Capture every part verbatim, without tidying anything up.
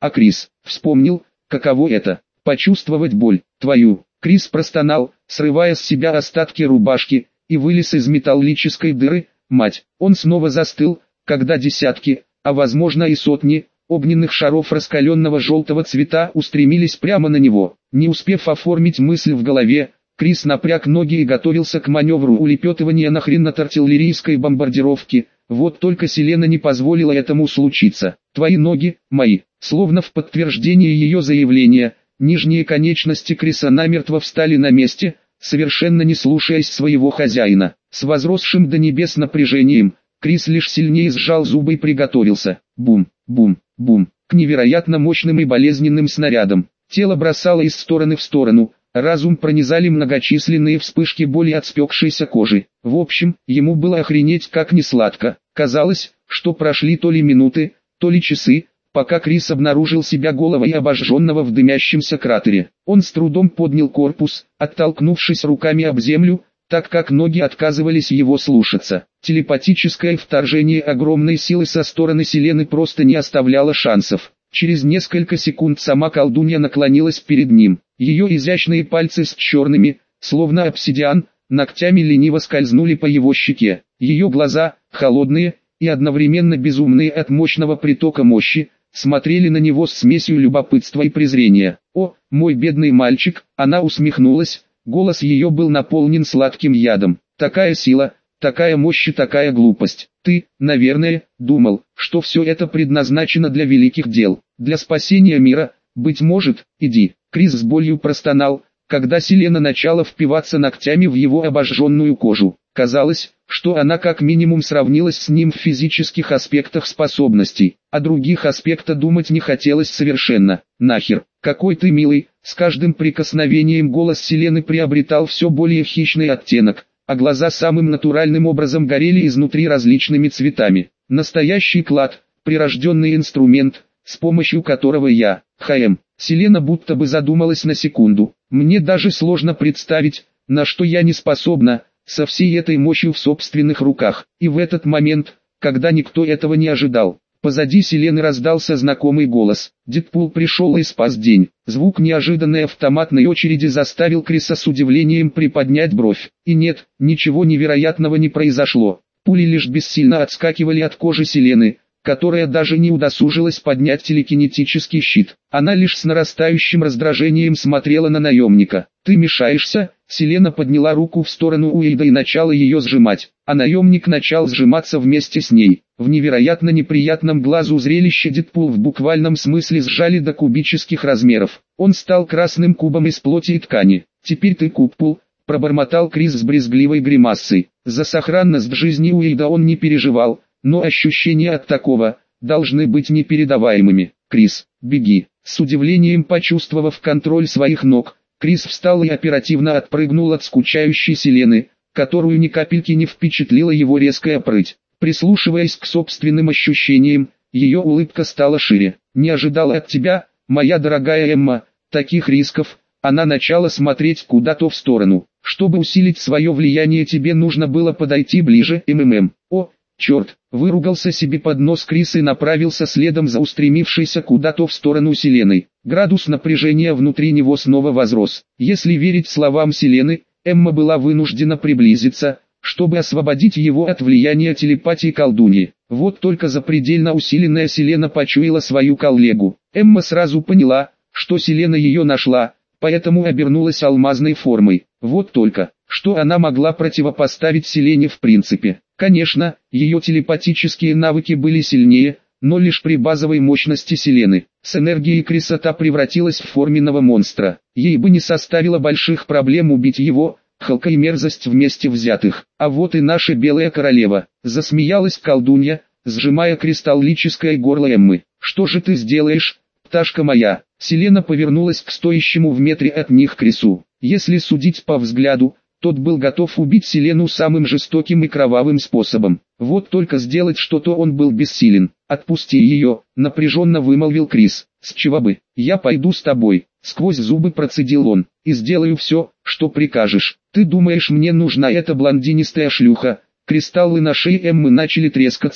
А Крис вспомнил, каково это – почувствовать боль, твою. Крис простонал, срывая с себя остатки рубашки, и вылез из металлической дыры. Мать, он снова застыл, когда десятки, а возможно и сотни, огненных шаров раскаленного желтого цвета устремились прямо на него. Не успев оформить мысль в голове, Крис напряг ноги и готовился к маневру улепетывания на хрен от артиллерийской бомбардировки. Вот только Селена не позволила этому случиться. Твои ноги, мои. Словно в подтверждение ее заявления, нижние конечности Криса намертво встали на месте, совершенно не слушаясь своего хозяина. С возросшим до небес напряжением, Крис лишь сильнее сжал зубы и приготовился. Бум, бум, бум. К невероятно мощным и болезненным снарядам. Тело бросало из стороны в сторону, разум пронизали многочисленные вспышки боли от спекшейся кожи. В общем, ему было охренеть как не сладко. Казалось, что прошли то ли минуты, то ли часы, пока Крис обнаружил себя головой обожженного в дымящемся кратере. Он с трудом поднял корпус, оттолкнувшись руками об землю, так как ноги отказывались его слушаться. Телепатическое вторжение огромной силы со стороны Селены просто не оставляло шансов. Через несколько секунд сама колдунья наклонилась перед ним. Ее изящные пальцы с черными, словно обсидиан, ногтями лениво скользнули по его щеке. Ее глаза, холодные и одновременно безумные от мощного притока мощи, смотрели на него с смесью любопытства и презрения. «О, мой бедный мальчик!» Она усмехнулась, голос ее был наполнен сладким ядом. «Такая сила, такая мощь и такая глупость. Ты, наверное, думал, что все это предназначено для великих дел, для спасения мира, быть может, иди». Крис с болью простонал, когда Селена начала впиваться ногтями в его обожженную кожу. Казалось, что она как минимум сравнилась с ним в физических аспектах способностей, о других аспектах думать не хотелось совершенно. «Нахер, какой ты милый!» С каждым прикосновением голос Селены приобретал все более хищный оттенок, а глаза самым натуральным образом горели изнутри различными цветами. Настоящий клад, прирожденный инструмент, с помощью которого я, ХМ. Селена будто бы задумалась на секунду. Мне даже сложно представить, на что я не способна, со всей этой мощью в собственных руках. И в этот момент, когда никто этого не ожидал, позади Селены раздался знакомый голос. Дэдпул пришел и спас день. Звук неожиданной автоматной очереди заставил Криса с удивлением приподнять бровь. И нет, ничего невероятного не произошло. Пули лишь бессильно отскакивали от кожи Селены, которая даже не удосужилась поднять телекинетический щит. Она лишь с нарастающим раздражением смотрела на наемника. «Ты мешаешься?» Селена подняла руку в сторону Уэйда и начала ее сжимать, а наемник начал сжиматься вместе с ней. В невероятно неприятном глазу зрелище Дэдпул в буквальном смысле сжали до кубических размеров. Он стал красным кубом из плоти и ткани. «Теперь ты кубпул», — пробормотал Крис с брезгливой гримасой. За сохранность жизни Уэйда он не переживал, но ощущения от такого должны быть непередаваемыми. «Крис, беги!» С удивлением почувствовав контроль своих ног, Крис встал и оперативно отпрыгнул от скучающей Селены, которую ни капельки не впечатлила его резкая прыть. Прислушиваясь к собственным ощущениям, ее улыбка стала шире. «Не ожидала от тебя, моя дорогая Эмма, таких рисков». Она начала смотреть куда-то в сторону. «Чтобы усилить свое влияние, тебе нужно было подойти ближе, МММ. О, черт!» Выругался себе под нос Крис и направился следом за устремившейся куда-то в сторону Селеной. Градус напряжения внутри него снова возрос. Если верить словам Селены, Эмма была вынуждена приблизиться, чтобы освободить его от влияния телепатии колдуньи. Вот только запредельно усиленная Селена почуяла свою коллегу. Эмма сразу поняла, что Селена ее нашла, поэтому обернулась алмазной формой. Вот только, что она могла противопоставить Селене в принципе. Конечно, ее телепатические навыки были сильнее, но лишь при базовой мощности Селены. С энергией Криса та превратилась в форменного монстра. Ей бы не составило больших проблем убить его, Халка и мерзость вместе взятых. А вот и наша белая королева. Засмеялась колдунья, сжимая кристаллическое горло Эммы. «Что же ты сделаешь, пташка моя?» Селена повернулась к стоящему в метре от них Крису. Если судить по взгляду, тот был готов убить Селену самым жестоким и кровавым способом. Вот только сделать что-то он был бессилен. «Отпусти ее», — напряженно вымолвил Крис. «С чего бы? Я пойду с тобой», — сквозь зубы процедил он, — «и сделаю все, что прикажешь. Ты думаешь, мне нужна эта блондинистая шлюха?» Кристаллы на шее Эммы начали трескаться,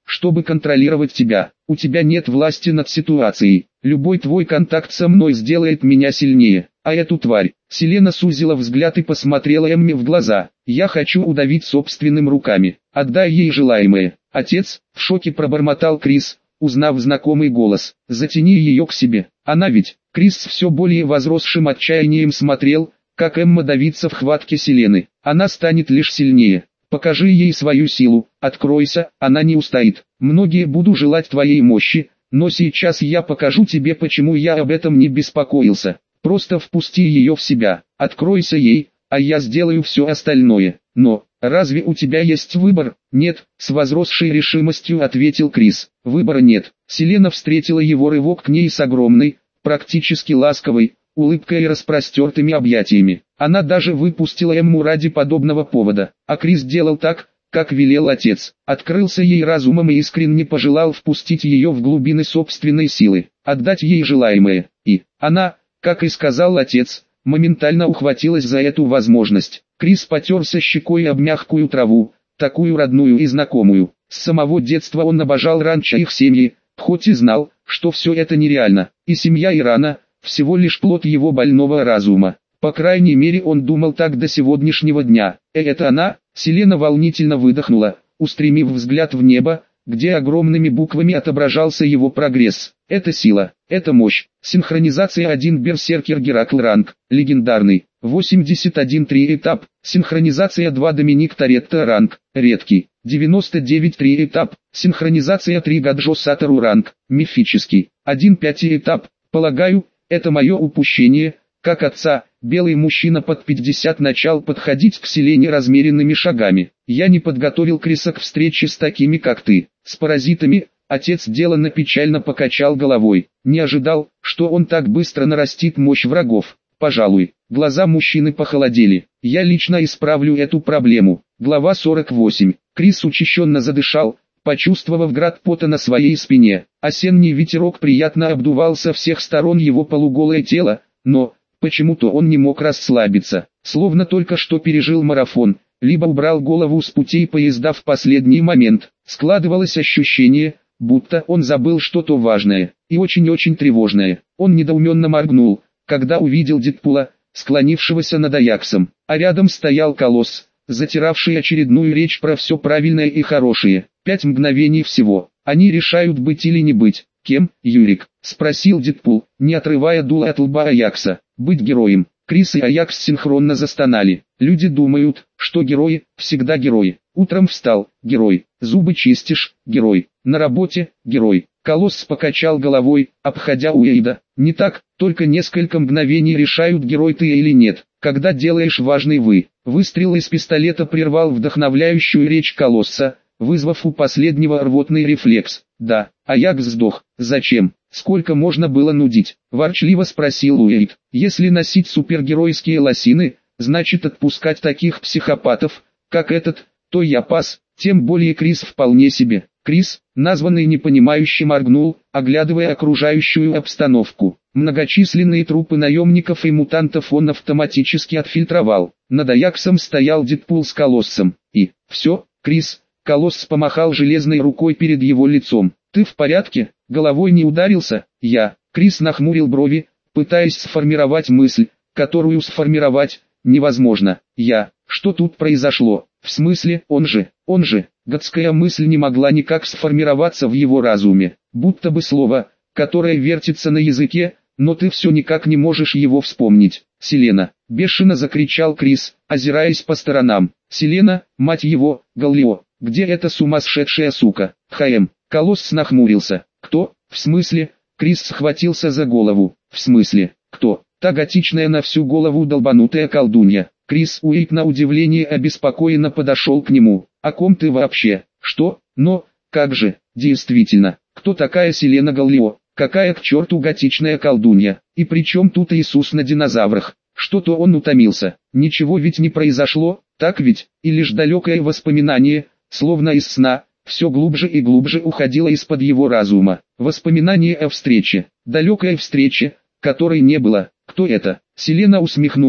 чтобы контролировать тебя. У тебя нет власти над ситуацией. Любой твой контакт со мной сделает меня сильнее. А эту тварь...» Селена сузила взгляд и посмотрела Эмме в глаза. «Я хочу удавить собственными руками. Отдай ей желаемое». «Отец», в шоке пробормотал Крис, узнав знакомый голос. «Затяни ее к себе». Она ведь... Крис с все более возросшим отчаянием смотрел, как Эмма давится в хватке Селены. Она станет лишь сильнее. Покажи ей свою силу, откройся, она не устоит. Многие буду желать твоей мощи, но сейчас я покажу тебе, почему я об этом не беспокоился. Просто впусти ее в себя, откройся ей, а я сделаю все остальное. Но, разве у тебя есть выбор? Нет, с возросшей решимостью ответил Крис. Выбора нет. Селена встретила его рывок к ней с огромной, практически ласковой, улыбкой и распростертыми объятиями. Она даже выпустила Эмму ради подобного повода, а Крис делал так, как велел отец. Открылся ей разумом и искренне пожелал впустить ее в глубины собственной силы, отдать ей желаемое. И она, как и сказал отец, моментально ухватилась за эту возможность. Крис потерся щекой об мягкую траву, такую родную и знакомую. С самого детства он обожал ранчо их семьи, хоть и знал, что все это нереально, и семья Ирана – всего лишь плод его больного разума. По крайней мере он думал так до сегодняшнего дня. «Э, это она?» Селена волнительно выдохнула, устремив взгляд в небо, где огромными буквами отображался его прогресс. «Это сила, это мощь, синхронизация один Берсеркер Геракл ранг, легендарный, восемьдесят один три этап, синхронизация два Доминик Торетто ранг, редкий, девяносто девять три этап, синхронизация три Гаджо Сатору ранг, мифический, один пять этап, полагаю, это мое упущение». Как отца, белый мужчина под пятьдесят начал подходить к Селене размеренными шагами. «Я не подготовил Криса к встрече с такими, как ты, с паразитами». Отец деланно печально покачал головой. Не ожидал, что он так быстро нарастит мощь врагов. Пожалуй, глаза мужчины похолодели. «Я лично исправлю эту проблему». Глава сорок восемь. Крис учащенно задышал, почувствовав град пота на своей спине. Осенний ветерок приятно обдувал со всех сторон его полуголое тело, но... почему-то он не мог расслабиться, словно только что пережил марафон, либо убрал голову с путей поезда в последний момент. Складывалось ощущение, будто он забыл что-то важное и очень-очень тревожное. Он недоуменно моргнул, когда увидел Дэдпула, склонившегося над Аяксом, а рядом стоял Колосс, затиравший очередную речь про все правильное и хорошее. Пять мгновений всего. Они решают быть или не быть. «Кем, Юрик?» – спросил Дэдпул, не отрывая дула от лба Аякса. «Быть героем». Крис и Аякс синхронно застонали. Люди думают, что герои всегда герои. Утром встал – герой. Зубы чистишь – герой. На работе – герой. Колосс покачал головой, обходя Уэйда. «Не так, только несколько мгновений решают, герой ты или нет, когда делаешь важный вы». Выстрел из пистолета прервал вдохновляющую речь Колосса, вызвав у последнего рвотный рефлекс. «Да, Аякс сдох. Зачем? Сколько можно было нудить?» – ворчливо спросил Уэйд. «Если носить супергеройские лосины, значит отпускать таких психопатов, как этот, то я пас, тем более Крис вполне себе». Крис, названный непонимающе, моргнул, оглядывая окружающую обстановку. Многочисленные трупы наемников и мутантов он автоматически отфильтровал. Над Аяксом стоял Дэдпул с Колоссом. И, все, Крис... Колосс помахал железной рукой перед его лицом. «Ты в порядке? Головой не ударился?» «Я». Крис нахмурил брови, пытаясь сформировать мысль, которую сформировать невозможно. «Я». Что тут произошло? В смысле, он же, он же. Гадская мысль не могла никак сформироваться в его разуме. Будто бы слово, которое вертится на языке, но ты все никак не можешь его вспомнить. «Селена!» – бешено закричал Крис, озираясь по сторонам. «Селена, мать его, Галлио! Где эта сумасшедшая сука?» «Хм!» – Колосс нахмурился. «Кто? В смысле?» Крис схватился за голову. «В смысле? Кто?» «Та готичная на всю голову долбанутая колдунья». Крис Уэйд на удивление обеспокоенно подошел к нему. «О ком ты вообще?» «Что? Но, как же, действительно, кто такая Селена Галлио? Какая к черту готичная колдунья? И при чем тут Иисус на динозаврах?» Что-то он утомился. Ничего ведь не произошло, так ведь? И лишь далекое воспоминание, словно из сна, все глубже и глубже уходило из-под его разума. Воспоминание о встрече, далекой встрече, которой не было. Кто это? Селена усмехнулась,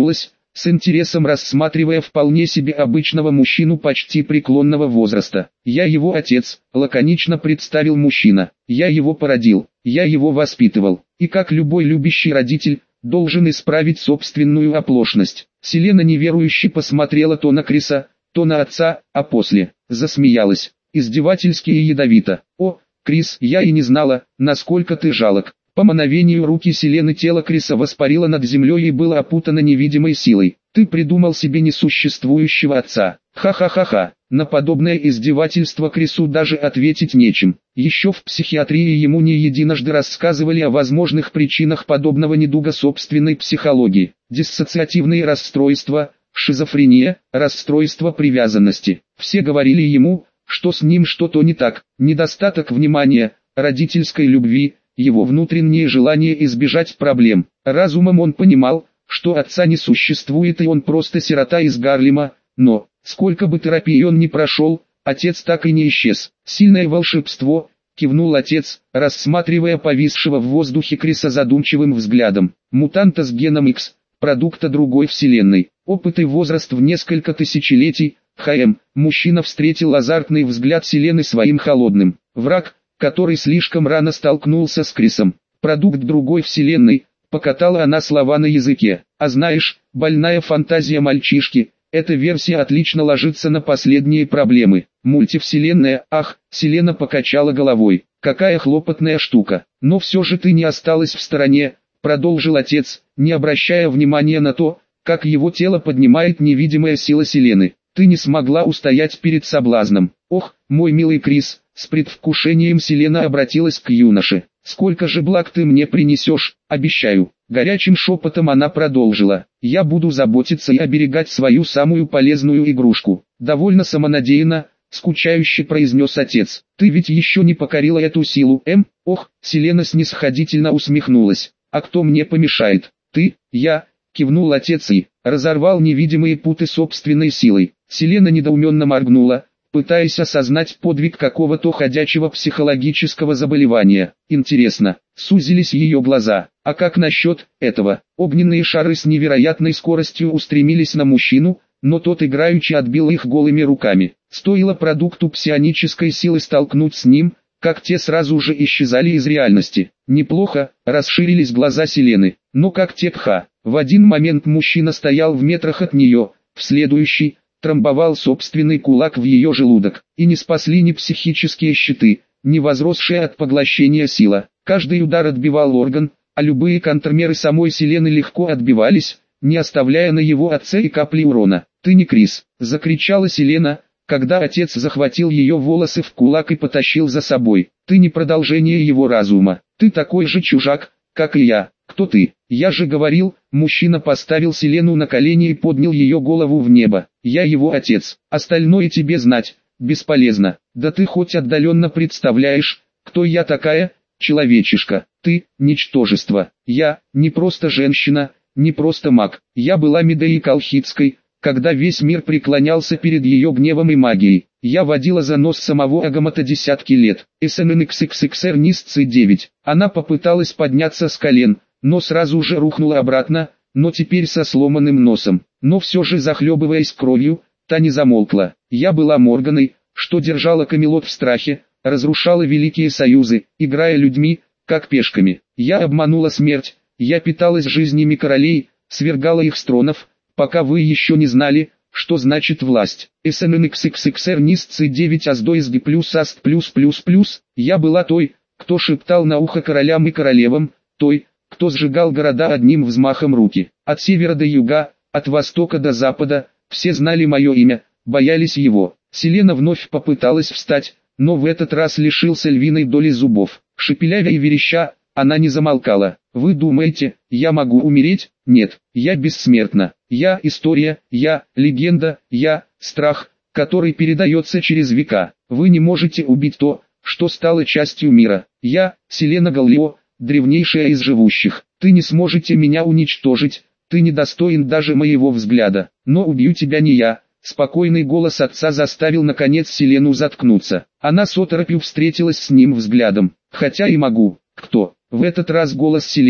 с интересом рассматривая вполне себе обычного мужчину почти преклонного возраста. «Я его отец», — лаконично представил мужчина. «Я его породил, я его воспитывал, и как любой любящий родитель, должен исправить собственную оплошность». Селена неверующе посмотрела то на Криса, то на отца, а после засмеялась, издевательски и ядовито. «О, Крис, я и не знала, насколько ты жалок». По мановению руки Селены тело Криса воспарило над землей и было опутано невидимой силой. «Ты придумал себе несуществующего отца». Ха-ха-ха-ха. На подобное издевательство Крису даже ответить нечем. Еще в психиатрии ему не единожды рассказывали о возможных причинах подобного недуга собственной психологии. Диссоциативные расстройства, шизофрения, расстройство привязанности. Все говорили ему, что с ним что-то не так, недостаток внимания, родительской любви, его внутреннее желание избежать проблем. Разумом он понимал, что отца не существует и он просто сирота из Гарлема, но, сколько бы терапии он ни прошел, отец так и не исчез. «Сильное волшебство», — кивнул отец, рассматривая повисшего в воздухе Криса задумчивым взглядом. «Мутанта с геном X, продукта другой вселенной, опыт и возраст в несколько тысячелетий». ХМ, мужчина встретил азартный взгляд Селены своим холодным. Враг, который слишком рано столкнулся с Крисом. Продукт другой вселенной, покатала она слова на языке. А знаешь, больная фантазия мальчишки, эта версия отлично ложится на последние проблемы. Мультивселенная, ах, Селена покачала головой. Какая хлопотная штука. Но все же ты не осталась в стороне, продолжил отец, не обращая внимания на то, как его тело поднимает невидимая сила Селены. Ты не смогла устоять перед соблазном. Ох, мой милый Крис, с предвкушением Селена обратилась к юноше. Сколько же благ ты мне принесешь, обещаю. Горячим шепотом она продолжила. Я буду заботиться и оберегать свою самую полезную игрушку. Довольно самонадеянно, скучающе произнес отец. Ты ведь еще не покорила эту силу, эм? Ох, Селена снисходительно усмехнулась. А кто мне помешает? Ты, я, кивнул отец и разорвал невидимые путы собственной силой. Селена недоуменно моргнула, пытаясь осознать подвиг какого-то ходячего психологического заболевания. Интересно, сузились ее глаза. А как насчет этого? Огненные шары с невероятной скоростью устремились на мужчину, но тот играючи отбил их голыми руками. Стоило продукту псионической силы столкнуть с ним, как те сразу же исчезали из реальности. Неплохо, расширились глаза Селены. Но как тепха. В один момент мужчина стоял в метрах от нее, в следующий трамбовал собственный кулак в ее желудок. И не спасли ни психические щиты, ни возросшая от поглощения сила. Каждый удар отбивал орган, а любые контрмеры самой Селены легко отбивались, не оставляя на его отце и капли урона. «Ты не Крис!» — закричала Селена, когда отец захватил ее волосы в кулак и потащил за собой. «Ты не продолжение его разума. Ты такой же чужак, как и я. Кто ты? Я же говорил». Мужчина поставил Селену на колени и поднял ее голову в небо. «Я его отец. Остальное тебе знать бесполезно. Да ты хоть отдаленно представляешь, кто я такая, человечишка. Ты – ничтожество. Я – не просто женщина, не просто маг. Я была Медеей Колхидской, когда весь мир преклонялся перед ее гневом и магией. Я водила за нос самого Агамата десятки лет. СННХХХР НИСЦ девять. Она попыталась подняться с колен, но сразу же рухнула обратно, но теперь со сломанным носом. Но все же захлебываясь кровью, та не замолкла. Я была Морганой, что держала Камелот в страхе, разрушала великие союзы, играя людьми, как пешками. Я обманула смерть, я питалась жизнями королей, свергала их с тронов, пока вы еще не знали, что значит власть. СННХХХР НИСЦ девять АСДО СГ плюс АСТ плюс плюс плюс. Я была той, кто шептал на ухо королям и королевам, той, кто сжигал города одним взмахом руки. От севера до юга, от востока до запада, все знали мое имя, боялись его. Селена вновь попыталась встать, но в этот раз лишился львиной доли зубов. Шепелявя и вереща, она не замолкала. Вы думаете, я могу умереть? Нет, я бессмертна. Я история, я легенда, я страх, который передается через века. Вы не можете убить то, что стало частью мира. Я, Селена Галлио, древнейшая из живущих. Ты не сможете меня уничтожить, ты недостоин даже моего взгляда. Но убью тебя не я. Спокойный голос отца заставил наконец Селену заткнуться. Она с оторопью встретилась с ним взглядом. Хотя и могу. Кто? В этот раз голос Селены,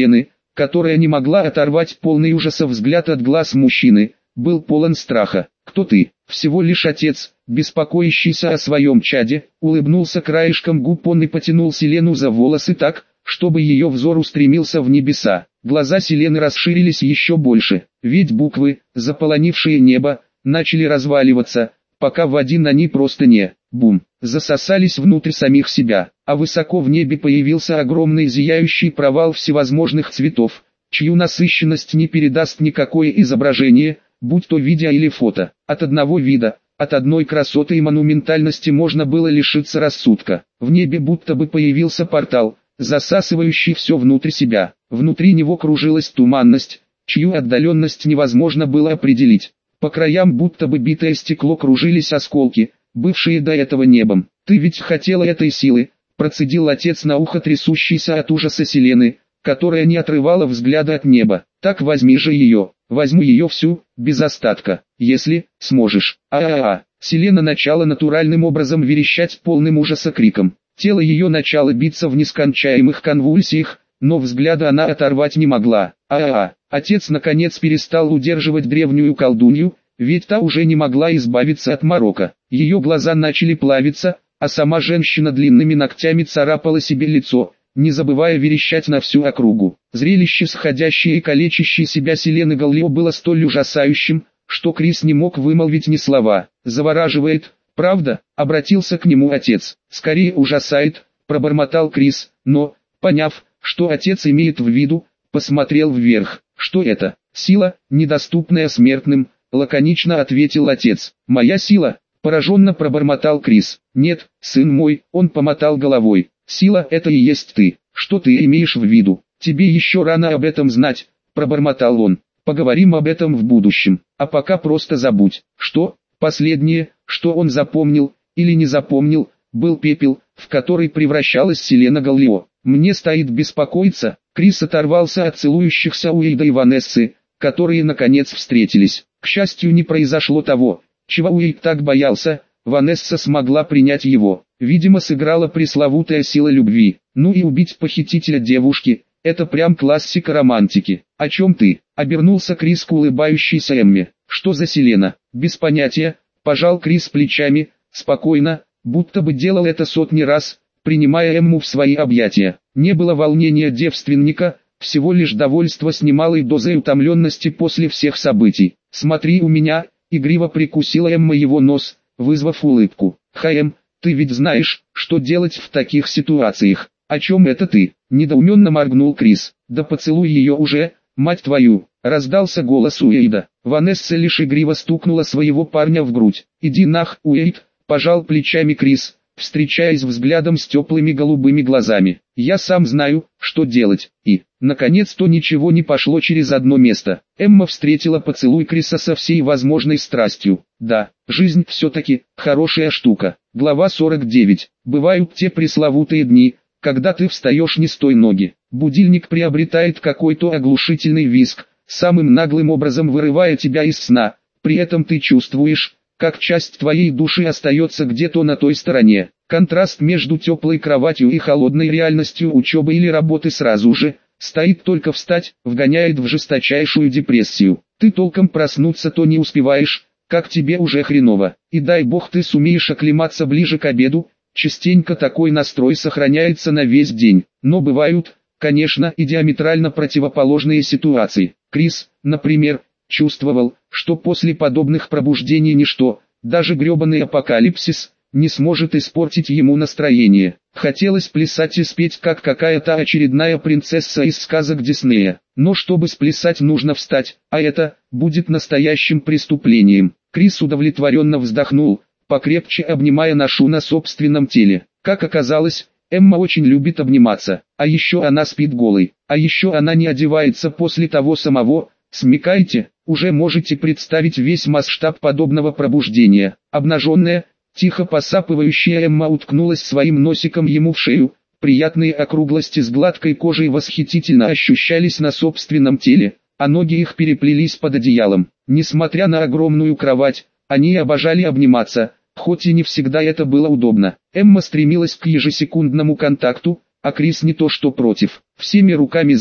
которая не могла оторвать полный ужаса взгляд от глаз мужчины, был полон страха. «Кто ты?» «Всего лишь отец, беспокоящийся о своем чаде», улыбнулся краешком губ он и потянул Селену за волосы так, чтобы ее взор устремился в небеса. Глаза Селены расширились еще больше, ведь буквы, заполонившие небо, начали разваливаться, пока в один они просто не, бум, засосались внутрь самих себя, а высоко в небе появился огромный зияющий провал всевозможных цветов, чью насыщенность не передаст никакое изображение, будь то видео или фото. От одного вида, от одной красоты и монументальности можно было лишиться рассудка. В небе будто бы появился портал, засасывающий все внутрь себя. Внутри него кружилась туманность, чью отдаленность невозможно было определить. По краям будто бы битое стекло кружились осколки, бывшие до этого небом. «Ты ведь хотела этой силы», процедил отец на ухо трясущейся от ужаса Селены, которая не отрывала взгляда от неба. «Так возьми же ее, возьму ее всю, без остатка, если сможешь». А-а-а. Селена начала натуральным образом верещать полным ужаса криком. Тело ее начало биться в нескончаемых конвульсиях, но взгляда она оторвать не могла. А-а-а. Отец наконец перестал удерживать древнюю колдунью, ведь та уже не могла избавиться от морока. Ее глаза начали плавиться, а сама женщина длинными ногтями царапала себе лицо, не забывая верещать на всю округу. Зрелище сходящее и калечащее себя Селены Галлио было столь ужасающим, что Крис не мог вымолвить ни слова. «Завораживает, правда?» — обратился к нему отец. «Скорее ужасает», — пробормотал Крис, но, поняв, что отец имеет в виду, посмотрел вверх. «Что это? Сила, недоступная смертным», — лаконично ответил отец. «Моя сила?» — пораженно пробормотал Крис. «Нет, сын мой», — он помотал головой. «Сила — это и есть ты. Что ты имеешь в виду? Тебе еще рано об этом знать», — пробормотал он. «Поговорим об этом в будущем, а пока просто забудь». Что? Последнее, что он запомнил, или не запомнил, был пепел, в который превращалась Селена Галлио. «Мне стоит беспокоиться». Крис оторвался от целующихся Уэйда и Ванессы, которые наконец встретились. К счастью, не произошло того, чего Уэйд так боялся. Ванесса смогла принять его. Видимо, сыграла пресловутая сила любви. Ну и убить похитителя девушки – это прям классика романтики. «О чем ты?» – обернулся Крис к улыбающейся Эмме. «Что за Селена?» «Без понятия», – пожал Крис плечами, спокойно, будто бы делал это сотни раз, принимая Эмму в свои объятия. Не было волнения девственника, всего лишь довольство с немалой дозой утомленности после всех событий. «Смотри у меня», – игриво прикусила Эмма его нос, вызвав улыбку. «Хаэм, ты ведь знаешь, что делать в таких ситуациях». «О чем это ты?» – недоуменно моргнул Крис. «Да поцелуй ее уже, мать твою!» – раздался голос Уэйда. Ванесса лишь игриво стукнула своего парня в грудь. «Иди нах, Уэйд», – пожал плечами Крис, встречаясь взглядом с теплыми голубыми глазами. «Я сам знаю, что делать». И, наконец-то, ничего не пошло через одно место. Эмма встретила поцелуй Криса со всей возможной страстью. Да, жизнь все-таки хорошая штука. Глава сорок девять. Бывают те пресловутые дни, когда ты встаешь не с той ноги. Будильник приобретает какой-то оглушительный визг, самым наглым образом вырывая тебя из сна. При этом ты чувствуешь, как часть твоей души остается где-то на той стороне. Контраст между теплой кроватью и холодной реальностью учебы или работы сразу же, стоит только встать, вгоняет в жесточайшую депрессию. Ты толком проснуться-то не успеваешь, как тебе уже хреново. И дай бог ты сумеешь оклематься ближе к обеду, частенько такой настрой сохраняется на весь день. Но бывают, конечно, и диаметрально противоположные ситуации. Крис, например, чувствовал, что после подобных пробуждений ничто, даже гребаный апокалипсис, не сможет испортить ему настроение. Хотелось плясать и спеть как какая-то очередная принцесса из сказок Диснея. Но чтобы сплясать, нужно встать, а это будет настоящим преступлением. Крис удовлетворенно вздохнул, покрепче обнимая ношу на собственном теле. Как оказалось, Эмма очень любит обниматься, а еще она спит голой, а еще она не одевается после того самого. Смекайте, уже можете представить весь масштаб подобного пробуждения. Обнаженная, тихо посапывающая Эмма уткнулась своим носиком ему в шею. Приятные округлости с гладкой кожей восхитительно ощущались на собственном теле, а ноги их переплелись под одеялом. Несмотря на огромную кровать, они обожали обниматься, хоть и не всегда это было удобно. Эмма стремилась к ежесекундному контакту, а Крис не то что против. Всеми руками за,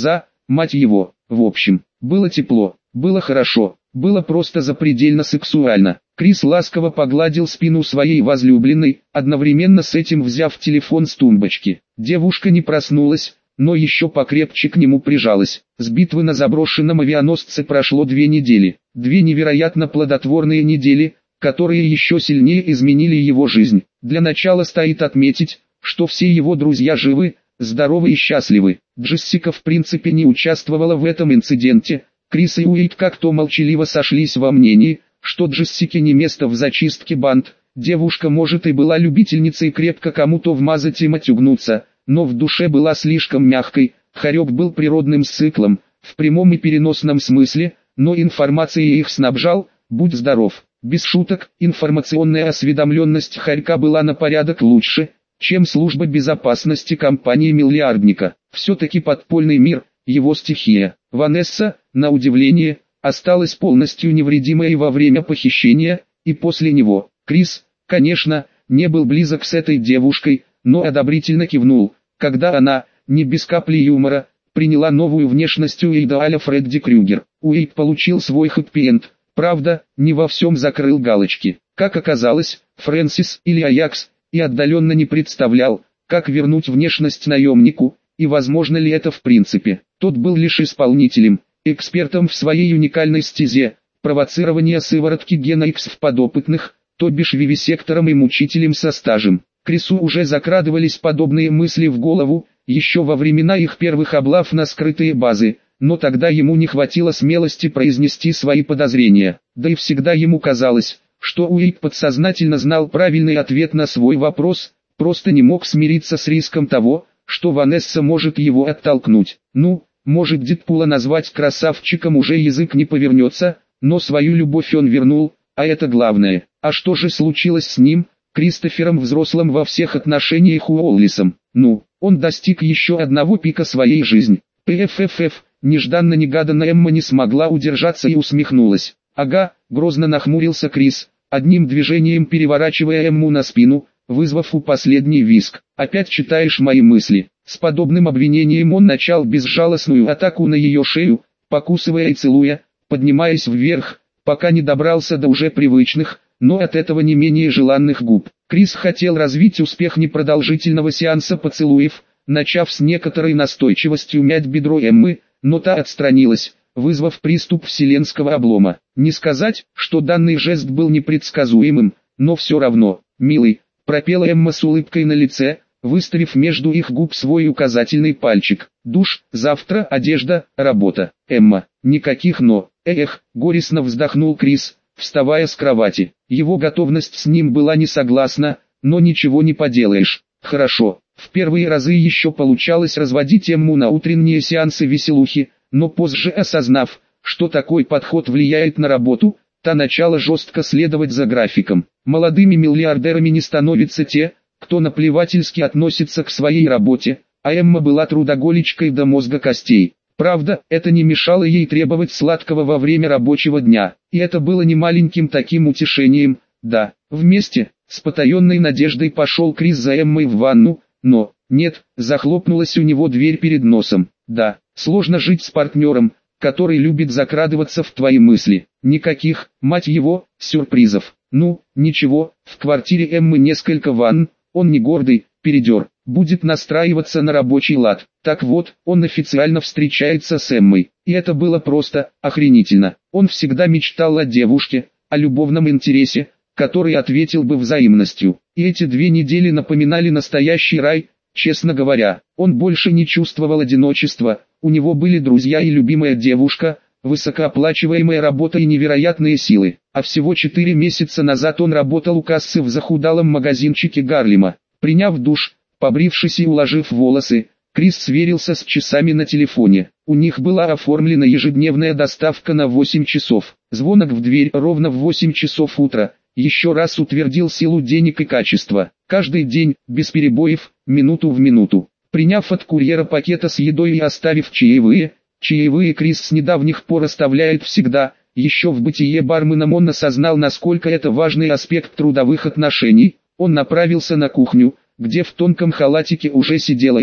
мать его. В общем, было тепло, было хорошо, было просто запредельно сексуально. Крис ласково погладил спину своей возлюбленной, одновременно с этим взяв телефон с тумбочки. Девушка не проснулась, но еще покрепче к нему прижалась. С битвы на заброшенном авианосце прошло две недели. Две невероятно плодотворные недели, которые еще сильнее изменили его жизнь. Для начала стоит отметить, что все его друзья живы, здоровы и счастливы. Джессика в принципе не участвовала в этом инциденте. Крис и Уэйд как-то молчаливо сошлись во мнении, что Джессике не место в зачистке банд. Девушка может и была любительницей крепко кому-то вмазать и матюгнуться, но в душе была слишком мягкой. Хорек был природным циклом, в прямом и переносном смысле, но информацией их снабжал, будь здоров. Без шуток, информационная осведомленность Хорька была на порядок лучше, чем служба безопасности компании-миллиардника. Все-таки подпольный мир, его стихия. Ванесса, на удивление, осталась полностью невредимой во время похищения, и после него. Крис, конечно, не был близок с этой девушкой, но одобрительно кивнул, когда она, не без капли юмора, приняла новую внешность Уэйда а-ля Фредди Крюгер. Уэйд получил свой хэппи-энд, правда, не во всем закрыл галочки. Как оказалось, Фрэнсис или Аякс и отдаленно не представлял, как вернуть внешность наемнику, и возможно ли это в принципе. Тот был лишь исполнителем, экспертом в своей уникальной стезе, провоцирования сыворотки гена X в подопытных, то бишь вивисектором и мучителем со стажем. Крису уже закрадывались подобные мысли в голову, еще во времена их первых облав на скрытые базы, но тогда ему не хватило смелости произнести свои подозрения. Да и всегда ему казалось, что Уэйд подсознательно знал правильный ответ на свой вопрос, просто не мог смириться с риском того, что Ванесса может его оттолкнуть. Ну, может Дэдпула назвать красавчиком уже язык не повернется, но свою любовь он вернул, а это главное. А что же случилось с ним, Кристофером взрослым во всех отношениях Уоллисом? Ну, он достиг еще одного пика своей жизни. ПФФФ, нежданно-негаданно Эмма не смогла удержаться и усмехнулась. Ага, грозно нахмурился Крис, одним движением переворачивая Эмму на спину, вызвав у последней визг. Опять читаешь мои мысли. С подобным обвинением он начал безжалостную атаку на ее шею, покусывая и целуя, поднимаясь вверх, пока не добрался до уже привычных, но от этого не менее желанных губ. Крис хотел развить успех непродолжительного сеанса поцелуев, начав с некоторой настойчивостью мять бедро Эммы, но та отстранилась, вызвав приступ вселенского облома. Не сказать, что данный жест был непредсказуемым, но все равно, милый, пропела Эмма с улыбкой на лице, выставив между их губ свой указательный пальчик. Душ, завтра, одежда, работа. Эмма, никаких «но». Эх, горестно вздохнул Крис, вставая с кровати. Его готовность с ним была не согласна, но ничего не поделаешь. Хорошо, в первые разы еще получалось разводить Эмму на утренние сеансы веселухи, но позже осознав, что такой подход влияет на работу, та начала жестко следовать за графиком. Молодыми миллиардерами не становятся те, кто наплевательски относится к своей работе, а Эмма была трудоголичкой до мозга костей. Правда, это не мешало ей требовать сладкого во время рабочего дня, и это было немаленьким таким утешением. Да, вместе, с потаенной надеждой пошел Крис за Эммой в ванну, но, нет, захлопнулась у него дверь перед носом. Да, сложно жить с партнером, который любит закрадываться в твои мысли. Никаких, мать его, сюрпризов. Ну, ничего, в квартире Эммы несколько ванн, он не гордый, передер, будет настраиваться на рабочий лад. Так вот, он официально встречается с Эммой, и это было просто охренительно. Он всегда мечтал о девушке, о любовном интересе, который ответил бы взаимностью. И эти две недели напоминали настоящий рай, честно говоря. Он больше не чувствовал одиночества, у него были друзья и любимая девушка, высокооплачиваемая работа и невероятные силы. А всего четыре месяца назад он работал у кассы в захудалом магазинчике Гарлема. Приняв душ, побрившись и уложив волосы, Крис сверился с часами на телефоне. У них была оформлена ежедневная доставка на восемь часов. Звонок в дверь ровно в восемь часов утра еще раз утвердил силу денег и качества. Каждый день, без перебоев, минуту в минуту. Приняв от курьера пакета с едой и оставив чаевые, чаевые Крис с недавних пор оставляет всегда. Еще в бытие барменом он осознал, насколько это важный аспект трудовых отношений. Он направился на кухню, где в тонком халатике уже сидела Эмма.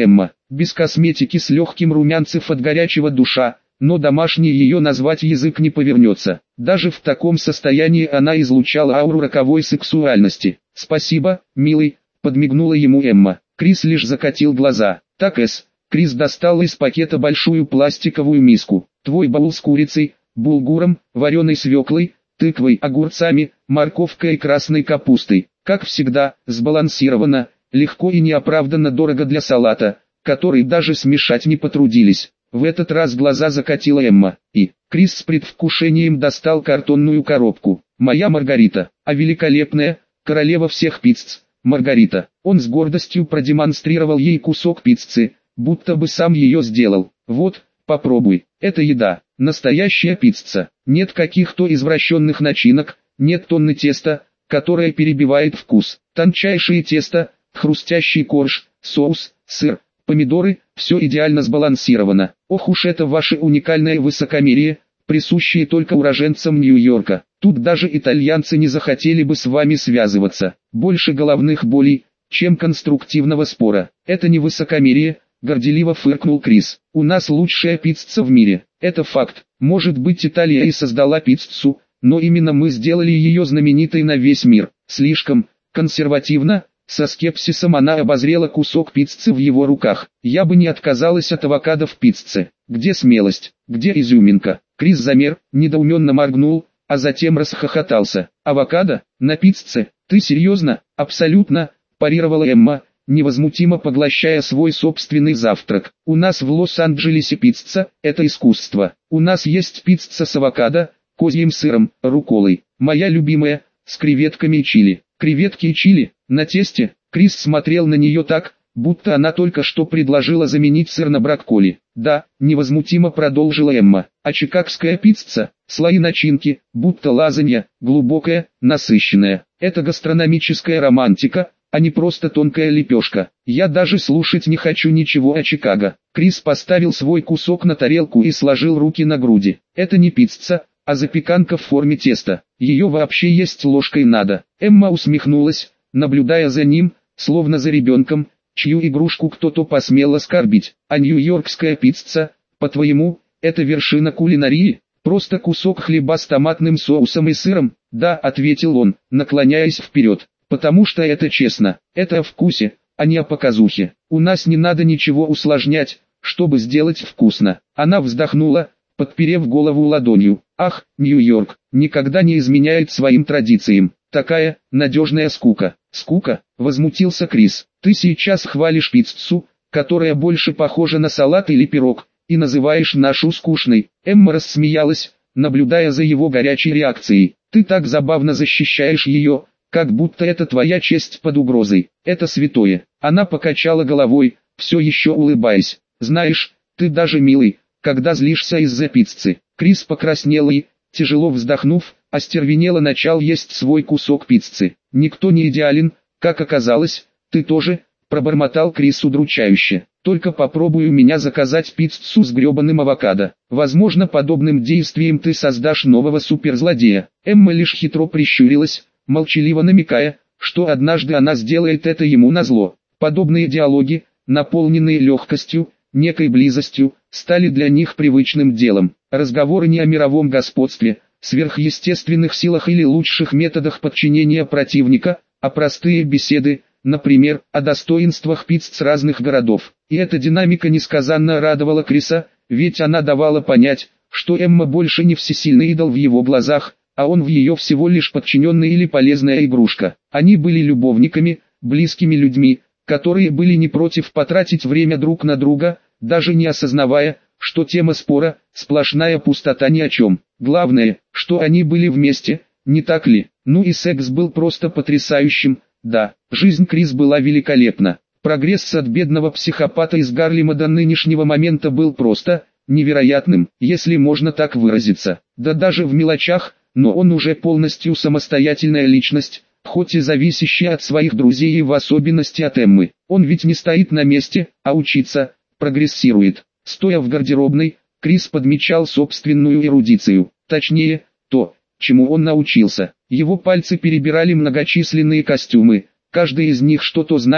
без косметики, с легким румянцев от горячего душа, но домашней ее назвать язык не повернется. Даже в таком состоянии она излучала ауру роковой сексуальности. «Спасибо, милый», — подмигнула ему Эмма. Крис лишь закатил глаза. «Так, Эс». Крис достал из пакета большую пластиковую миску. «Твой баул с курицей, булгуром, вареной свеклой, тыквой, огурцами, морковкой и красной капустой. Как всегда, сбалансировано, легко и неоправданно дорого для салата, который даже смешать не потрудились». В этот раз глаза закатила Эмма, и Крис с предвкушением достал картонную коробку. «Моя Маргарита, а великолепная, королева всех пицц, Маргарита». Он с гордостью продемонстрировал ей кусок пиццы, будто бы сам ее сделал. «Вот, попробуй, это еда, настоящая пицца. Нет каких-то извращенных начинок, нет тонны теста, которое перебивает вкус. Тончайшее тесто, хрустящий корж, соус, сыр, помидоры, все идеально сбалансировано. Ох уж это ваше уникальное высокомерие, присущее только уроженцам Нью-Йорка. Тут даже итальянцы не захотели бы с вами связываться. Больше головных болей, чем конструктивного спора. Это не высокомерие», — горделиво фыркнул Крис. «У нас лучшая пицца в мире. Это факт. Может быть, Италия и создала пиццу, но именно мы сделали ее знаменитой на весь мир. Слишком консервативно». Со скепсисом она обозрела кусок пиццы в его руках. «Я бы не отказалась от авокадо в пицце. Где смелость? Где изюминка?» Крис замер, недоуменно моргнул, а затем расхохотался. «Авокадо? На пицце? Ты серьезно?» «Абсолютно», – парировала Эмма, невозмутимо поглощая свой собственный завтрак. «У нас в Лос-Анджелесе пицца – это искусство. У нас есть пицца с авокадо, козьим сыром, рукколой. Моя любимая, с креветками и чили». «Креветки и чили? На тесте?» Крис смотрел на нее так, будто она только что предложила заменить сыр на брокколи. «Да», — невозмутимо продолжила Эмма, — «а чикагская пицца, слои начинки, будто лазанья, глубокая, насыщенная. Это гастрономическая романтика, а не просто тонкая лепешка. Я даже слушать не хочу ничего о Чикаго». Крис поставил свой кусок на тарелку и сложил руки на груди. «Это не пицца, а запеканка в форме теста. Ее вообще есть ложкой надо». Эмма усмехнулась, наблюдая за ним, словно за ребенком, чью игрушку кто-то посмел оскорбить. «А нью-йоркская пицца, по-твоему, это вершина кулинарии? Просто кусок хлеба с томатным соусом и сыром?» «Да», — ответил он, наклоняясь вперед, — «потому что это честно, это о вкусе, а не о показухе. У нас не надо ничего усложнять, чтобы сделать вкусно». Она вздохнула, подперев голову ладонью. «Ах, Нью-Йорк, никогда не изменяет своим традициям. Такая, надежная скука». «Скука?» — возмутился Крис. «Ты сейчас хвалишь пиццу, которая больше похожа на салат или пирог, и называешь нашу скучной». Эмма рассмеялась, наблюдая за его горячей реакцией. «Ты так забавно защищаешь ее, как будто это твоя честь под угрозой. Это святое». Она покачала головой, все еще улыбаясь. «Знаешь, ты даже милый, когда злишься из-за пиццы». Крис покраснел и, тяжело вздохнув, остервенело начал есть свой кусок пиццы. «Никто не идеален, как оказалось, ты тоже», — пробормотал Крис удручающе. «Только попробуй у меня заказать пиццу с гребаным авокадо. Возможно, подобным действием ты создашь нового суперзлодея». Эмма лишь хитро прищурилась, молчаливо намекая, что однажды она сделает это ему назло. Подобные диалоги, наполненные легкостью, некой близостью, стали для них привычным делом. Разговоры не о мировом господстве, сверхъестественных силах или лучших методах подчинения противника, а простые беседы, например, о достоинствах пицц разных городов. И эта динамика несказанно радовала Криса, ведь она давала понять, что Эмма больше не всесильный идол в его глазах, а он в ее всего лишь подчиненный или полезная игрушка. Они были любовниками, близкими людьми, которые были не против потратить время друг на друга, даже не осознавая, что тема спора – сплошная пустота ни о чем. Главное, что они были вместе, не так ли? Ну и секс был просто потрясающим. Да, жизнь Крис была великолепна. Прогресс от бедного психопата из Гарлема до нынешнего момента был просто невероятным, если можно так выразиться. Да даже в мелочах, но он уже полностью самостоятельная личность, хоть и зависящая от своих друзей и в особенности от Эммы. Он ведь не стоит на месте, а учится, прогрессирует. Стоя в гардеробной, Крис подмечал собственную эрудицию, точнее, то, чему он научился. Его пальцы перебирали многочисленные костюмы, каждый из них что-то значил,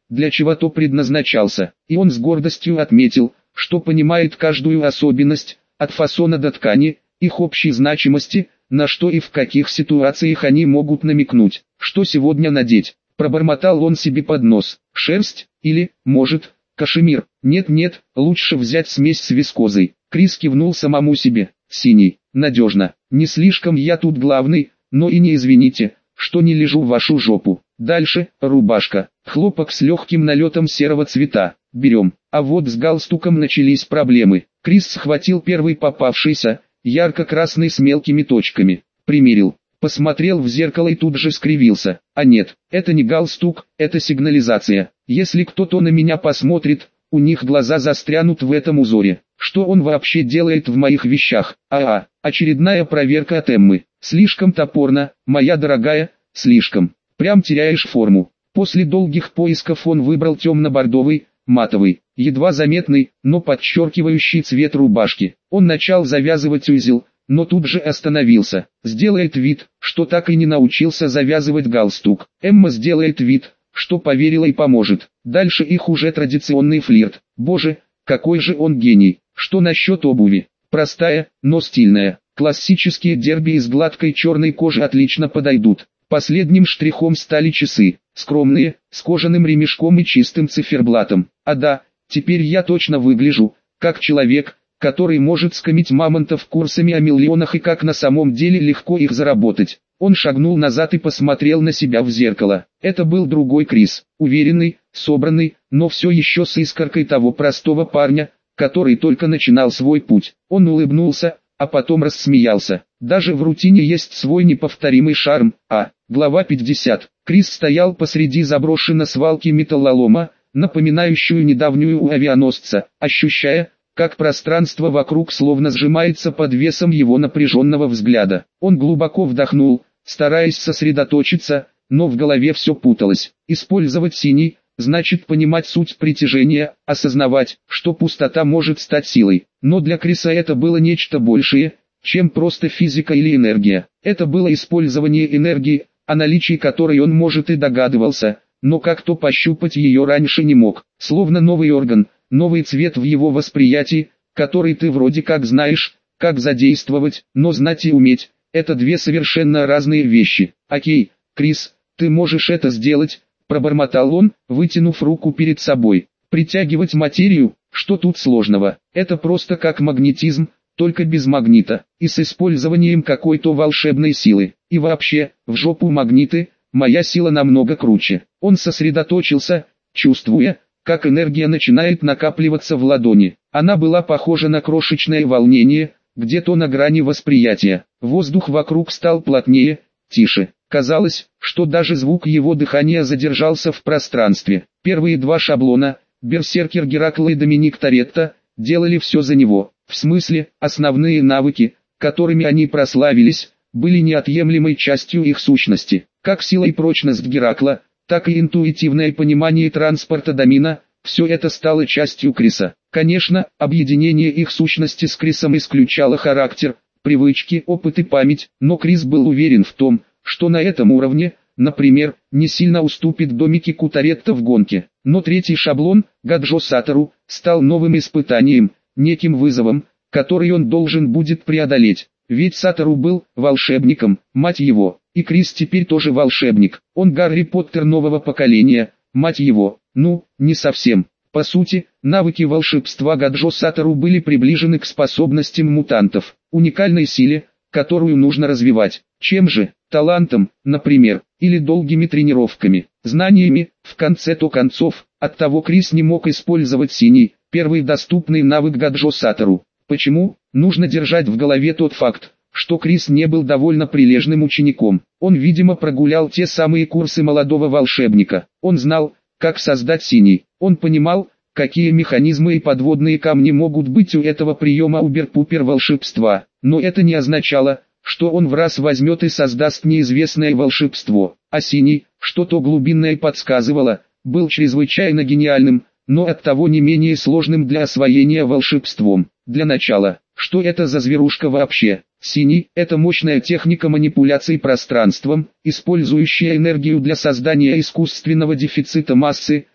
для чего-то предназначался, и он с гордостью отметил, что понимает каждую особенность, от фасона до ткани, их общей значимости, на что и в каких ситуациях они могут намекнуть, что сегодня надеть. Пробормотал он себе под нос: шерсть, или, может, кашемир. Нет-нет, лучше взять смесь с вискозой. Крис кивнул самому себе: синий, надежно. Не слишком я тут главный, но и не извините, что не лежу в вашу жопу. Дальше, рубашка, хлопок с легким налетом серого цвета. Берем. А вот с галстуком начались проблемы. Крис схватил первый попавшийся, ярко-красный с мелкими точками. Примерил. Посмотрел в зеркало и тут же скривился. А нет, это не галстук, это сигнализация. Если кто-то на меня посмотрит, у них глаза застрянут в этом узоре. Что он вообще делает в моих вещах? А-а, очередная проверка от Эммы. Слишком топорно, моя дорогая, слишком. Прям теряешь форму. После долгих поисков он выбрал темно-бордовый, матовый, едва заметный, но подчеркивающий цвет рубашки. Он начал завязывать узел, но тут же остановился. Сделает вид, что так и не научился завязывать галстук. Эмма сделает вид, что поверила и поможет. Дальше их уже традиционный флирт. Боже, какой же он гений. Что насчет обуви? Простая, но стильная. Классические дерби из гладкой черной кожи отлично подойдут. Последним штрихом стали часы. Скромные, с кожаным ремешком и чистым циферблатом. А да, теперь я точно выгляжу, как человек, который может скамить мамонтов курсами о миллионах и как на самом деле легко их заработать. Он шагнул назад и посмотрел на себя в зеркало. Это был другой Крис, уверенный, собранный, но все еще с искоркой того простого парня, который только начинал свой путь. Он улыбнулся, а потом рассмеялся. Даже в рутине есть свой неповторимый шарм. А, глава пятьдесят. Крис стоял посреди заброшенной свалки металлолома, напоминающую недавнюю у авианосца, ощущая, как пространство вокруг словно сжимается под весом его напряженного взгляда. Он глубоко вдохнул, стараясь сосредоточиться, но в голове все путалось. Использовать синий – значит понимать суть притяжения, осознавать, что пустота может стать силой. Но для Криса это было нечто большее, чем просто физика или энергия. Это было использование энергии, о наличии которой он, может, и догадывался, но как-то пощупать ее раньше не мог. Словно новый орган, новый цвет в его восприятии, который ты вроде как знаешь, как задействовать, но знать и уметь – это две совершенно разные вещи. «Окей, Крис, ты можешь это сделать», – пробормотал он, вытянув руку перед собой. «Притягивать материю, что тут сложного? Это просто как магнетизм, только без магнита, и с использованием какой-то волшебной силы. И вообще, в жопу магниты, моя сила намного круче». Он сосредоточился, чувствуя, как энергия начинает накапливаться в ладони. Она была похожа на крошечное волнение, где-то на грани восприятия. Воздух вокруг стал плотнее, тише. Казалось, что даже звук его дыхания задержался в пространстве. Первые два шаблона, Берсеркер Геракл и Доминик Торетто, делали все за него. В смысле, основные навыки, которыми они прославились, были неотъемлемой частью их сущности. Как сила и прочность Геракла, так и интуитивное понимание транспорта Домина, все это стало частью Криса. Конечно, объединение их сущности с Крисом исключало характер, привычки, опыт и память, но Крис был уверен в том, что на этом уровне, например, не сильно уступит Доминику Торетто в гонке. Но третий шаблон, Гаджо Сатору, стал новым испытанием, неким вызовом, который он должен будет преодолеть. Ведь Сатору был волшебником, мать его, и Крис теперь тоже волшебник. Он Гарри Поттер нового поколения, мать его. Ну, не совсем. По сути, навыки волшебства Гаджо Сатору были приближены к способностям мутантов, уникальной силе, которую нужно развивать. Чем же? Талантом, например, или долгими тренировками, знаниями. В конце-то концов, оттого Крис не мог использовать синий, первый доступный навык Гаджо Сатору. Почему? Нужно держать в голове тот факт, что Крис не был довольно прилежным учеником. Он, видимо, прогулял те самые курсы молодого волшебника. Он знал, как создать синий. Он понимал, какие механизмы и подводные камни могут быть у этого приема убер-пупер волшебства. Но это не означало, что он в раз возьмет и создаст неизвестное волшебство. А синий, что-то глубинное подсказывало, был чрезвычайно гениальным, но оттого не менее сложным для освоения волшебством. Для начала, что это за зверушка вообще? Синий – это мощная техника манипуляций пространством, использующая энергию для создания искусственного дефицита массы,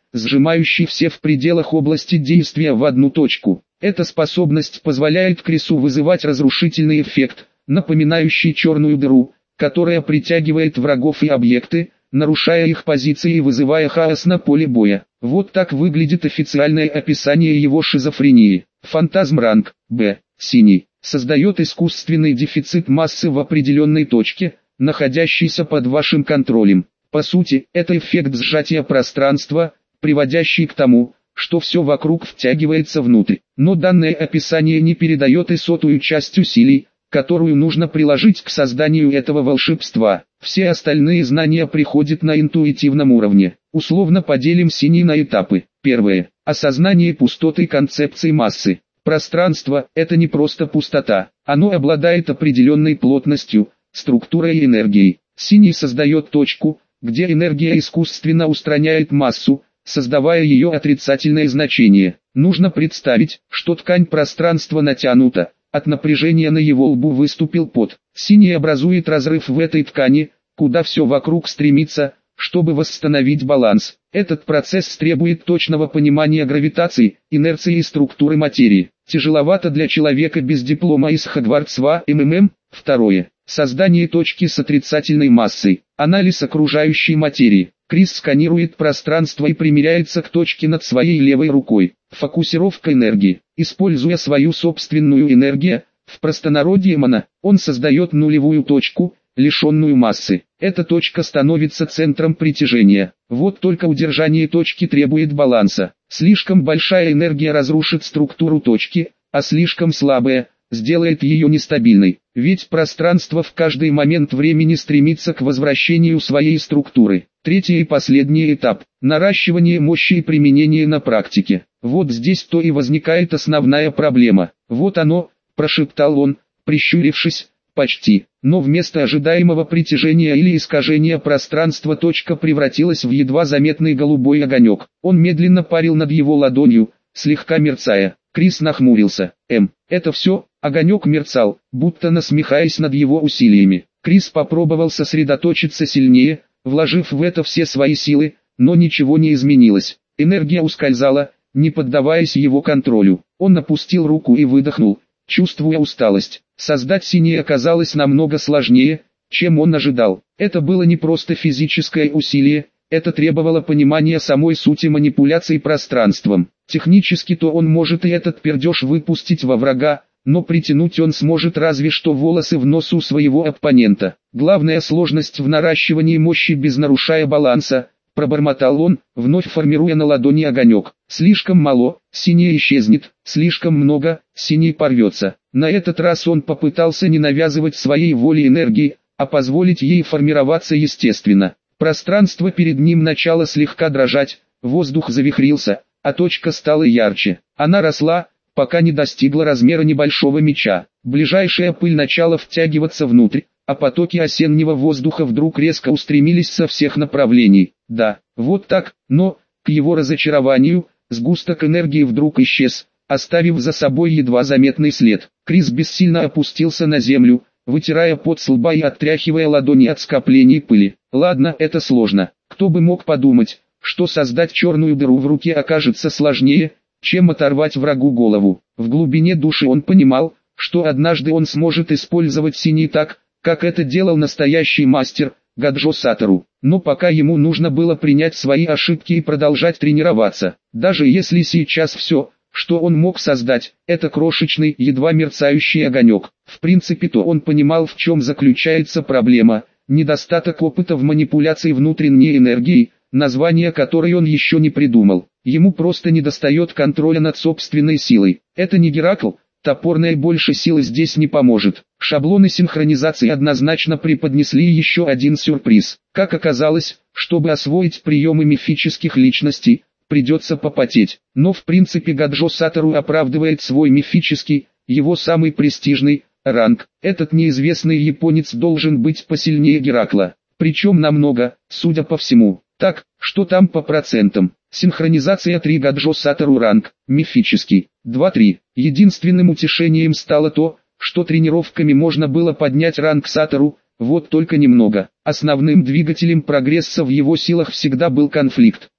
сжимающий все в пределах области действия в одну точку. Эта способность позволяет Крису вызывать разрушительный эффект, напоминающий черную дыру, которая притягивает врагов и объекты, нарушая их позиции и вызывая хаос на поле боя. Вот так выглядит официальное описание его шизофрении. Фантазм ранг Б, синий, создает искусственный дефицит массы в определенной точке, находящейся под вашим контролем. По сути, это эффект сжатия пространства, приводящий к тому, что все вокруг втягивается внутрь. Но данное описание не передает и сотую часть усилий, которую нужно приложить к созданию этого волшебства. Все остальные знания приходят на интуитивном уровне. Условно поделим синий на этапы. Первое. Осознание пустоты концепции массы. Пространство – это не просто пустота. Оно обладает определенной плотностью, структурой и энергией. Синий создает точку, где энергия искусственно устраняет массу, создавая ее отрицательное значение. Нужно представить, что ткань пространства натянута. От напряжения на его лбу выступил пот. Синий образует разрыв в этой ткани, куда все вокруг стремится, чтобы восстановить баланс. Этот процесс требует точного понимания гравитации, инерции и структуры материи. Тяжеловато для человека без диплома из Хогвартса МММ. Второе. Создание точки с отрицательной массой. Анализ окружающей материи. Крис сканирует пространство и примеряется к точке над своей левой рукой. Фокусировка энергии. Используя свою собственную энергию, в простонародье мана, он создает нулевую точку, лишенную массы. Эта точка становится центром притяжения. Вот только удержание точки требует баланса. Слишком большая энергия разрушит структуру точки, а слишком слабая сделает ее нестабильной. Ведь пространство в каждый момент времени стремится к возвращению своей структуры. Третий и последний этап – наращивание мощи и применение на практике. Вот здесь-то и возникает основная проблема. Вот оно, прошептал он, прищурившись, почти. Но вместо ожидаемого притяжения или искажения пространства точка превратилась в едва заметный голубой огонек. Он медленно парил над его ладонью, слегка мерцая. Крис нахмурился. Эм, это все? Огонек мерцал, будто насмехаясь над его усилиями. Крис попробовал сосредоточиться сильнее, вложив в это все свои силы, но ничего не изменилось. Энергия ускользала, не поддаваясь его контролю. Он опустил руку и выдохнул, чувствуя усталость. Создать синее оказалось намного сложнее, чем он ожидал. Это было не просто физическое усилие, это требовало понимания самой сути манипуляций пространством. Технически-то он может и этот пердеж выпустить во врага, но притянуть он сможет разве что волосы в носу своего оппонента. Главная сложность в наращивании мощи без нарушая баланса, пробормотал он, вновь формируя на ладони огонек. Слишком мало, синий исчезнет, слишком много, синий порвется. На этот раз он попытался не навязывать своей воле энергии, а позволить ей формироваться естественно. Пространство перед ним начало слегка дрожать, воздух завихрился, а точка стала ярче. Она росла, пока не достигла размера небольшого мяча. Ближайшая пыль начала втягиваться внутрь, а потоки осеннего воздуха вдруг резко устремились со всех направлений. Да, вот так, но, к его разочарованию, сгусток энергии вдруг исчез, оставив за собой едва заметный след. Крис бессильно опустился на землю, вытирая пот с лба и оттряхивая ладони от скоплений пыли. Ладно, это сложно. Кто бы мог подумать, что создать черную дыру в руке окажется сложнее, чем оторвать врагу голову. В глубине души он понимал, что однажды он сможет использовать синий так, как это делал настоящий мастер, Гаджо Сатору. Но пока ему нужно было принять свои ошибки и продолжать тренироваться. Даже если сейчас все, что он мог создать, это крошечный, едва мерцающий огонек. В принципе-то он понимал, в чем заключается проблема. Недостаток опыта в манипуляции внутренней энергией, название которой он еще не придумал. Ему просто недостает контроля над собственной силой. Это не Геракл, топорная больше силы здесь не поможет. Шаблоны синхронизации однозначно преподнесли еще один сюрприз. Как оказалось, чтобы освоить приемы мифических личностей, придется попотеть. Но в принципе Гаджо Сатору оправдывает свой мифический, его самый престижный, ранг. Этот неизвестный японец должен быть посильнее Геракла. Причем намного, судя по всему. Так, что там по процентам? Синхронизация три Гаджо Сатору ранг, мифический, два три. Единственным утешением стало то, что тренировками можно было поднять ранг Сатору, вот только немного. Основным двигателем прогресса в его силах всегда был конфликт.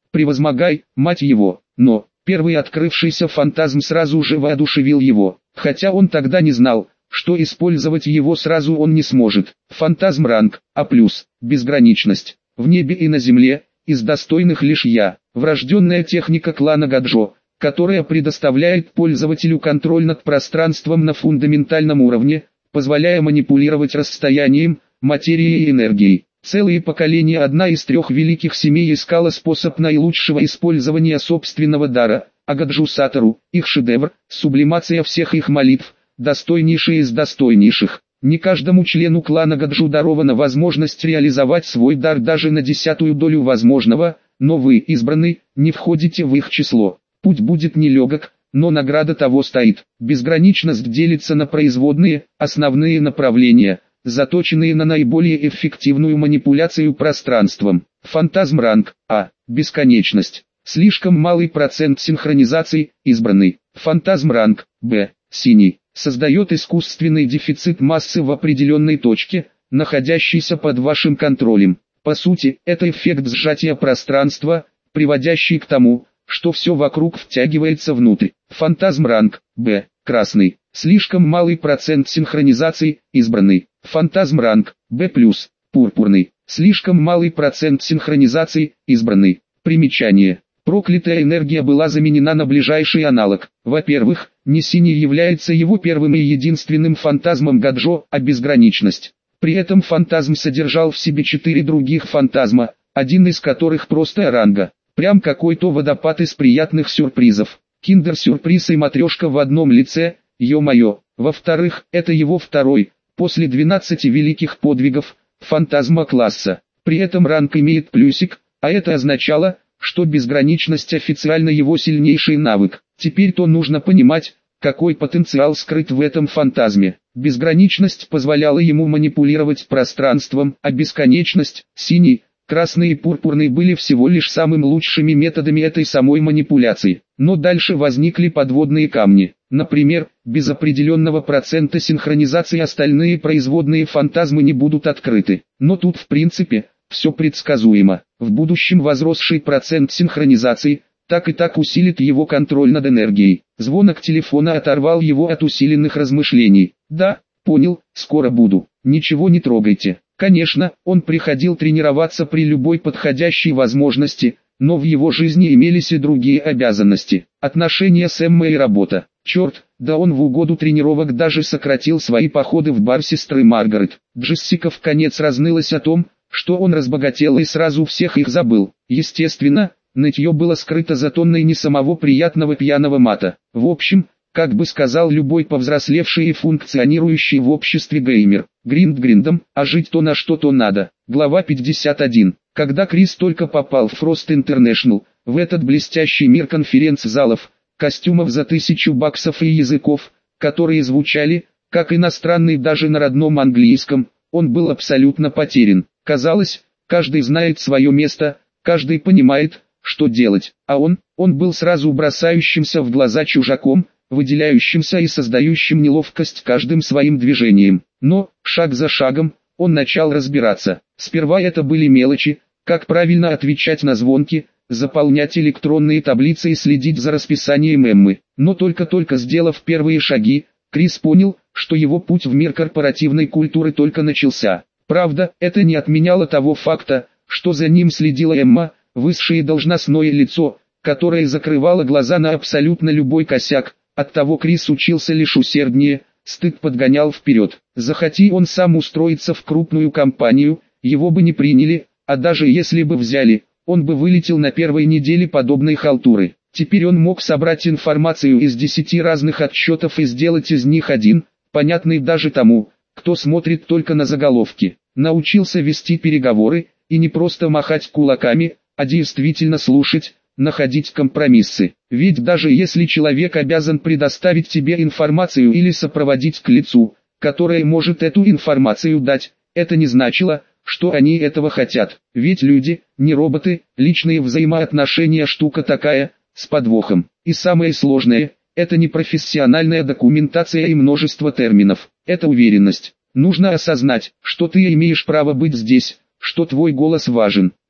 превозмогай, мать его. Но, первый открывшийся фантазм сразу же воодушевил его, хотя он тогда не знал, что использовать его сразу он не сможет. Фантазм ранг А+, безграничность. В небе и на земле, из достойных лишь я. Врожденная техника клана Гаджо, которая предоставляет пользователю контроль над пространством на фундаментальном уровне, позволяя манипулировать расстоянием, материей и энергией. Целые поколения одна из трех великих семей искала способ наилучшего использования собственного дара, а Гаджу Сатору, их шедевр, сублимация всех их молитв, достойнейшие из достойнейших. Не каждому члену клана Гаджу дарована возможность реализовать свой дар даже на десятую долю возможного, но вы, избранный, не входите в их число. Путь будет нелегок, но награда того стоит. Безграничность делится на производные, основные направления, заточенные на наиболее эффективную манипуляцию пространством. Фантазм ранг А. Бесконечность. Слишком малый процент синхронизации, избранный. Фантазм ранг Б. Синий. Создает искусственный дефицит массы в определенной точке, находящейся под вашим контролем. По сути, это эффект сжатия пространства, приводящий к тому, что все вокруг втягивается внутрь. Фантазм ранг Б. Красный. Слишком малый процент синхронизации, избранный. Фантазм ранг Б+, пурпурный. Слишком малый процент синхронизации, избранный. Примечание. Проклятая энергия была заменена на ближайший аналог. Во-первых, не синий является его первым и единственным фантазмом Гаджо, а безграничность. При этом фантазм содержал в себе четыре других фантазма, один из которых просто ранга. Прям какой-то водопад из приятных сюрпризов. Киндер-сюрприз и матрешка в одном лице, ё-моё. Во-вторых, это его второй, после двенадцати великих подвигов, фантазма класса. При этом ранг имеет плюсик, а это означало, что безграничность официально его сильнейший навык. Теперь-то нужно понимать, какой потенциал скрыт в этом фантазме. Безграничность позволяла ему манипулировать пространством, а бесконечность, синий, красный и пурпурный были всего лишь самыми лучшими методами этой самой манипуляции. Но дальше возникли подводные камни. Например, без определенного процента синхронизации остальные производные фантазмы не будут открыты. Но тут в принципе, все предсказуемо. В будущем возросший процент синхронизации, так и так усилит его контроль над энергией. Звонок телефона оторвал его от усиленных размышлений. «Да, понял, скоро буду. Ничего не трогайте». Конечно, он приходил тренироваться при любой подходящей возможности, но в его жизни имелись и другие обязанности. Отношения с Эммой и работа. Черт, да он в угоду тренировок даже сократил свои походы в бар сестры Маргарет. Джессика вконец разнылась о том, что он разбогател и сразу всех их забыл. Естественно, нытье было скрыто за тонной не самого приятного пьяного мата. В общем, как бы сказал любой повзрослевший и функционирующий в обществе геймер, гринд гриндом, а жить то на что-то надо. Глава пятьдесят один. Когда Крис только попал в Frost International, в этот блестящий мир конференц-залов, костюмов за тысячу баксов и языков, которые звучали, как иностранный даже на родном английском, он был абсолютно потерян. Казалось, каждый знает свое место, каждый понимает, что делать, а он, он был сразу бросающимся в глаза чужаком, выделяющимся и создающим неловкость каждым своим движением. Но, шаг за шагом, он начал разбираться. Сперва это были мелочи, как правильно отвечать на звонки, заполнять электронные таблицы и следить за расписанием Эммы. Но только-только сделав первые шаги, Крис понял, что его путь в мир корпоративной культуры только начался. Правда, это не отменяло того факта, что за ним следила Эмма, высшее должностное лицо, которое закрывало глаза на абсолютно любой косяк. Оттого Крис учился лишь усерднее, стыд подгонял вперед. Захоти он сам устроиться в крупную компанию, его бы не приняли, а даже если бы взяли, он бы вылетел на первой неделе подобной халтуры. Теперь он мог собрать информацию из десяти разных отчетов и сделать из них один, понятный даже тому, кто смотрит только на заголовки. Научился вести переговоры, и не просто махать кулаками, а действительно слушать, находить компромиссы. Ведь даже если человек обязан предоставить тебе информацию или сопроводить к лицу, которое может эту информацию дать, это не значило, что они этого хотят. Ведь люди, не роботы, личные взаимоотношения штука такая, с подвохом. И самое сложное, это не профессиональная документация и множество терминов, это уверенность. Нужно осознать, что ты имеешь право быть здесь, что твой голос важен,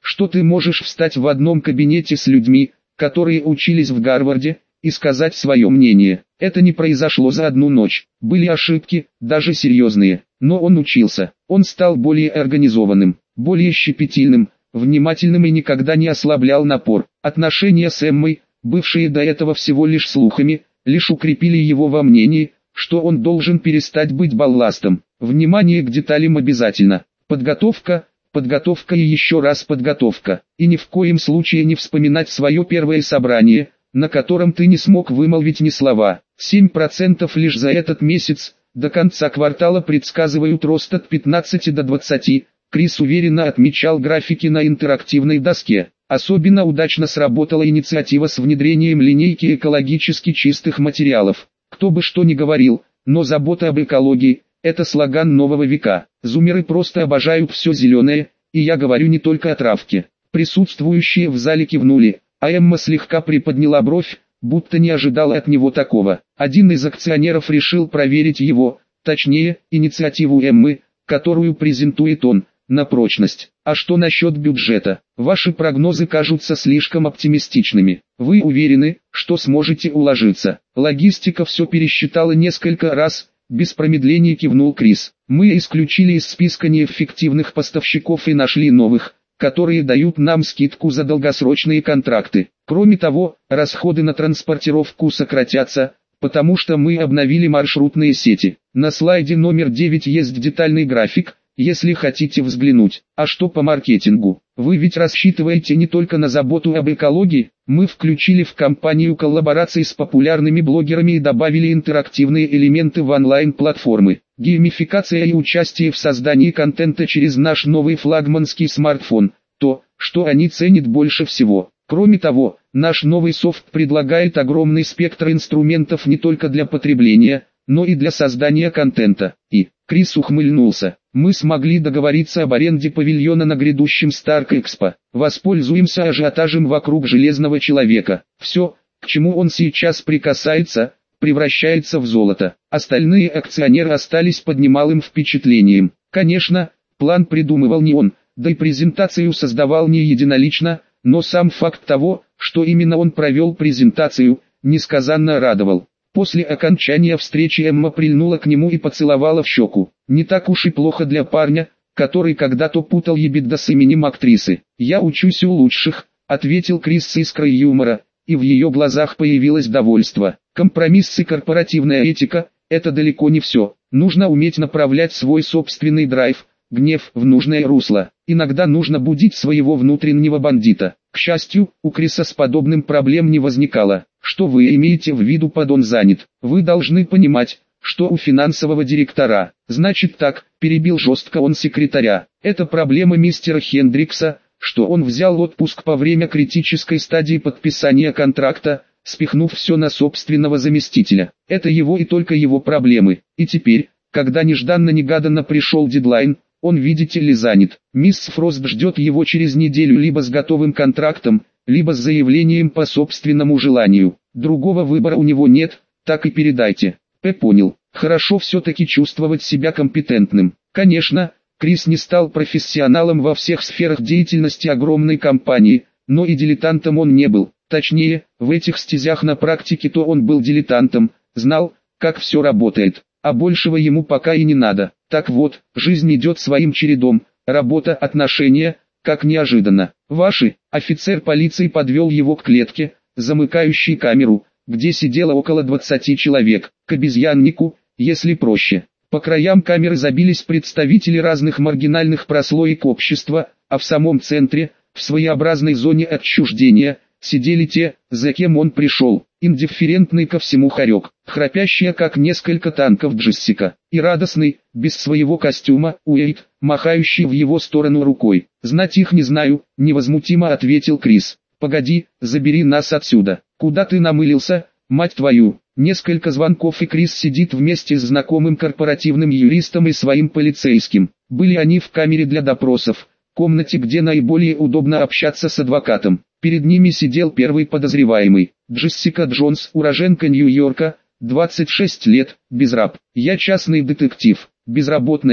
что ты можешь встать в одном кабинете с людьми, которые учились в Гарварде, и сказать свое мнение. Это не произошло за одну ночь. Были ошибки, даже серьезные. Но он учился. Он стал более организованным, более щепетильным, внимательным и никогда не ослаблял напор. Отношения с Эммой, бывшие до этого всего лишь слухами, лишь укрепили его во мнении, что он должен перестать быть балластом. Внимание к деталям обязательно. Подготовка, подготовка и еще раз подготовка. И ни в коем случае не вспоминать свое первое собрание, на котором ты не смог вымолвить ни слова. семь процентов лишь за этот месяц, до конца квартала предсказывают рост от пятнадцати до двадцати. Крис уверенно отмечал графики на интерактивной доске. Особенно удачно сработала инициатива с внедрением линейки экологически чистых материалов. Кто бы что ни говорил, но забота об экологии – это слоган нового века. Зумеры просто обожают все зеленое, и я говорю не только о травке. Присутствующие в зале кивнули, а Эмма слегка приподняла бровь, будто не ожидала от него такого. Один из акционеров решил проверить его, точнее, инициативу Эммы, которую презентует он, на прочность. А что насчет бюджета? Ваши прогнозы кажутся слишком оптимистичными. Вы уверены, что сможете уложиться? Логистика все пересчитала несколько раз, без промедлений кивнул Крис. Мы исключили из списка неэффективных поставщиков и нашли новых, которые дают нам скидку за долгосрочные контракты. Кроме того, расходы на транспортировку сократятся, потому что мы обновили маршрутные сети. На слайде номер девять есть детальный график, если хотите взглянуть. А что по маркетингу? Вы ведь рассчитываете не только на заботу об экологии. Мы включили в кампанию коллаборации с популярными блогерами и добавили интерактивные элементы в онлайн-платформы. Геймификация и участие в создании контента через наш новый флагманский смартфон – то, что они ценят больше всего. Кроме того, наш новый софт предлагает огромный спектр инструментов не только для потребления, но и для создания контента. И, Крис ухмыльнулся, мы смогли договориться об аренде павильона на грядущем Старк Экспо. Воспользуемся ажиотажем вокруг Железного Человека. Все, к чему он сейчас прикасается, превращается в золото. Остальные акционеры остались под немалым впечатлением. Конечно, план придумывал не он, да и презентацию создавал не единолично, но сам факт того, что именно он провел презентацию, несказанно радовал. После окончания встречи Эмма прильнула к нему и поцеловала в щеку. Не так уж и плохо для парня, который когда-то путал ебидда с именем актрисы. «Я учусь у лучших», — ответил Крис с искрой юмора, и в ее глазах появилось довольство. Компромисс и корпоративная этика — это далеко не все. Нужно уметь направлять свой собственный драйв, гнев в нужное русло. Иногда нужно будить своего внутреннего бандита. К счастью, у Криса с подобным проблем не возникало. Что вы имеете в виду под «он занят»? Вы должны понимать, что у финансового директора. Значит так, перебил жестко он секретаря. Это проблема мистера Хендрикса, что он взял отпуск по время критической стадии подписания контракта, спихнув все на собственного заместителя. Это его и только его проблемы. И теперь, когда нежданно-негаданно пришел дедлайн, он, видите ли, занят. Мисс Фрост ждет его через неделю либо с готовым контрактом, либо с заявлением по собственному желанию. Другого выбора у него нет, так и передайте. П. Понял. Хорошо все-таки чувствовать себя компетентным. Конечно, Крис не стал профессионалом во всех сферах деятельности огромной компании, но и дилетантом он не был. Точнее, в этих стезях на практике-то он был дилетантом, знал, как все работает, а большего ему пока и не надо. Так вот, жизнь идет своим чередом, работа, отношения, как неожиданно. Ваши, офицер полиции подвел его к клетке, замыкающей камеру, где сидело около двадцати человек, к обезьяннику, если проще. По краям камеры забились представители разных маргинальных прослоек общества, а в самом центре, в своеобразной зоне отчуждения, сидели те, за кем он пришел, индифферентный ко всему хорек, храпящая как несколько танков Джессика, и радостный, без своего костюма, Уэйд, махающий в его сторону рукой. «Знать их не знаю», — невозмутимо ответил Крис. «Погоди, забери нас отсюда. Куда ты намылился, мать твою?» Несколько звонков, и Крис сидит вместе с знакомым корпоративным юристом и своим полицейским. Были они в камере для допросов, комнате, где наиболее удобно общаться с адвокатом. Перед ними сидел первый подозреваемый, Джессика Джонс, уроженка Нью-Йорка, двадцать шесть лет, безраб. «Я частный детектив, безработная»,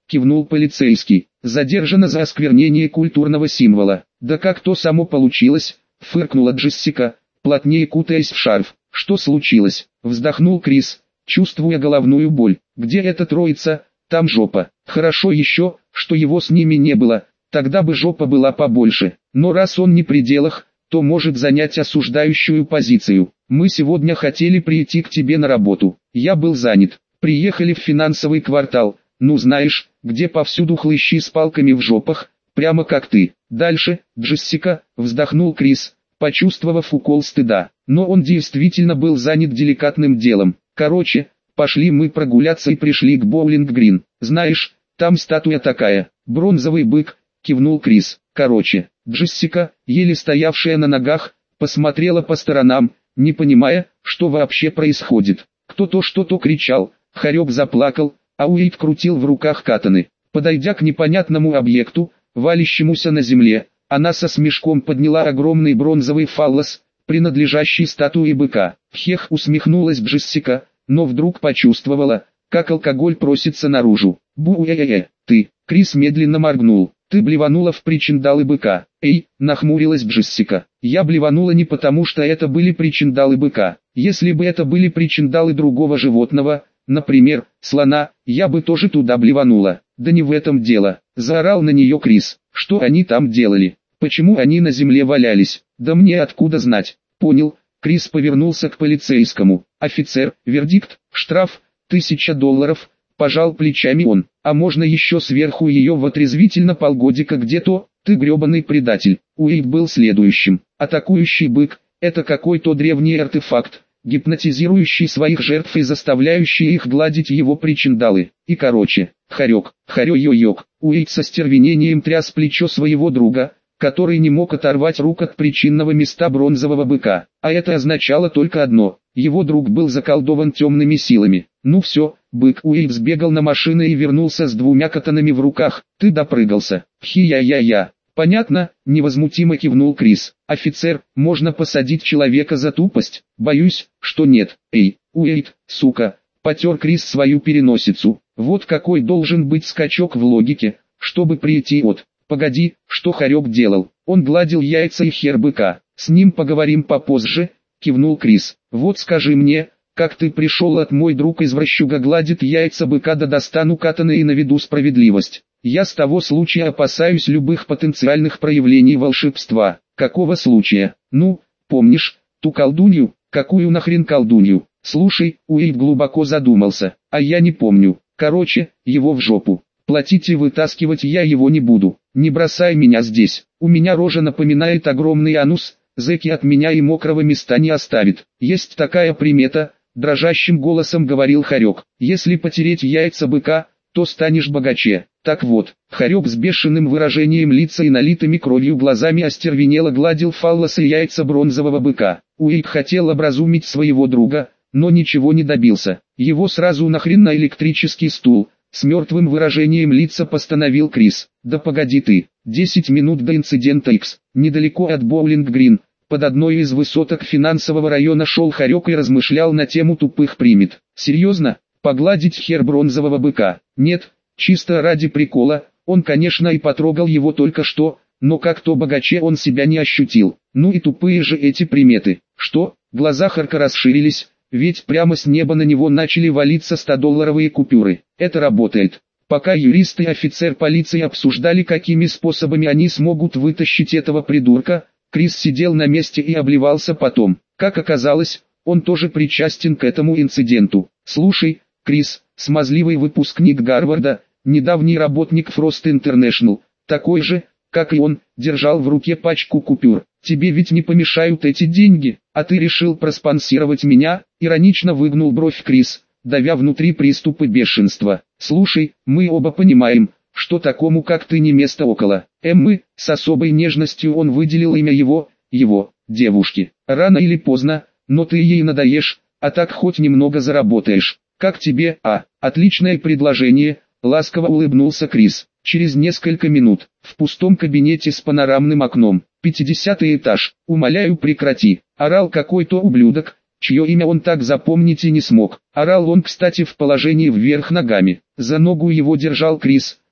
кивнул полицейский. Задержано за осквернение культурного символа. Да как то само получилось, фыркнула Джессика, плотнее кутаясь в шарф. Что случилось? Вздохнул Крис, чувствуя головную боль. Где эта троица? Там жопа. Хорошо еще, что его с ними не было, тогда бы жопа была побольше. Но раз он не при делах, то может занять осуждающую позицию. Мы сегодня хотели прийти к тебе на работу. Я был занят. Приехали в финансовый квартал. Ну знаешь, где повсюду хлыщи с палками в жопах, прямо как ты. Дальше, Джессика, вздохнул Крис, почувствовав укол стыда. Но он действительно был занят деликатным делом. Короче, пошли мы прогуляться и пришли к Боулинг-Грин. Знаешь, там статуя такая, бронзовый бык, кивнул Крис. Короче, Джессика, еле стоявшая на ногах, посмотрела по сторонам, не понимая, что вообще происходит. Кто-то что-то кричал, Хорек заплакал, а Уэйд крутил в руках катаны. Подойдя к непонятному объекту, валящемуся на земле, она со смешком подняла огромный бронзовый фаллос, принадлежащий статуе быка. Хех, усмехнулась Джессика, но вдруг почувствовала, как алкоголь просится наружу. Бу-э-э-э, ты, Крис медленно моргнул. Ты блеванула в причиндалы быка. Эй, нахмурилась Джессика. Я блеванула не потому, что это были причиндалы быка. Если бы это были причиндалы другого животного, например, слона, я бы тоже туда блеванула. Да не в этом дело. Заорал на нее Крис. Что они там делали? Почему они на земле валялись? Да мне откуда знать? Понял. Крис повернулся к полицейскому. Офицер, вердикт, штраф, тысяча долларов. Пожал плечами он. А можно еще сверху ее в отрезвительно полгодика где-то? Ты гребаный предатель. Уэйд был следующим. Атакующий бык – это какой-то древний артефакт, гипнотизирующий своих жертв и заставляющий их гладить его причиндалы. И короче, хорек, хорё-йо-йок. Уэйд со стервенением тряс плечо своего друга, который не мог оторвать рук от причинного места бронзового быка. А это означало только одно – его друг был заколдован темными силами. Ну все, бык. Уэйд сбегал на машину и вернулся с двумя катанами в руках. Ты допрыгался. Хи-я-я-я. Понятно, невозмутимо кивнул Крис. Офицер, можно посадить человека за тупость? Боюсь, что нет. Эй, Уэйд, сука, потер Крис свою переносицу. Вот какой должен быть скачок в логике, чтобы прийти от... Погоди, что Хорек делал? Он гладил яйца и хер быка. С ним поговорим попозже, кивнул Крис. Вот скажи мне, как ты пришел от мой друг извращуга гладит яйца быка да достану катаны и наведу справедливость. Я с того случая опасаюсь любых потенциальных проявлений волшебства. Какого случая? Ну, помнишь, ту колдунью? Какую нахрен колдунью? Слушай, Уэйд глубоко задумался. А я не помню. Короче, его в жопу. Платить и вытаскивать я его не буду. Не бросай меня здесь. У меня рожа напоминает огромный анус. Зэки от меня и мокрого места не оставит. Есть такая примета, дрожащим голосом говорил Хорек. Если потереть яйца быка, то станешь богаче. Так вот, Хорек с бешеным выражением лица и налитыми кровью глазами остервенело гладил фаллос и яйца бронзового быка. Уэйд хотел образумить своего друга, но ничего не добился. Его сразу нахрен на электрический стул. С мертвым выражением лица постановил Крис. Да погоди ты, десять минут до инцидента X, недалеко от Боулинг-Грин, под одной из высоток финансового района шел Хорек и размышлял на тему тупых примет. Серьезно? Погладить хер бронзового быка? Нет, чисто ради прикола, он конечно и потрогал его только что, но как-то богаче он себя не ощутил. Ну и тупые же эти приметы. Что? Глаза Хорка расширились. Ведь прямо с неба на него начали валиться стодолларовые купюры. Это работает. Пока юрист и офицер полиции обсуждали, какими способами они смогут вытащить этого придурка, Крис сидел на месте и обливался потом. Как оказалось, он тоже причастен к этому инциденту. Слушай, Крис, смазливый выпускник Гарварда, недавний работник Frost International, такой же, как и он, держал в руке пачку купюр. Тебе ведь не помешают эти деньги, а ты решил проспонсировать меня? Иронично выгнул бровь Крис, давя внутри приступы бешенства. Слушай, мы оба понимаем, что такому как ты не место около. Эммы, с особой нежностью он выделил имя его, его, девушки. Рано или поздно, но ты ей надоешь, а так хоть немного заработаешь. Как тебе, а? Отличное предложение, ласково улыбнулся Крис. Через несколько минут, в пустом кабинете с панорамным окном, пятидесятый этаж, умоляю прекрати, орал какой-то ублюдок, чье имя он так запомнить и не смог. Орал он, кстати, в положении вверх ногами. За ногу его держал Крис,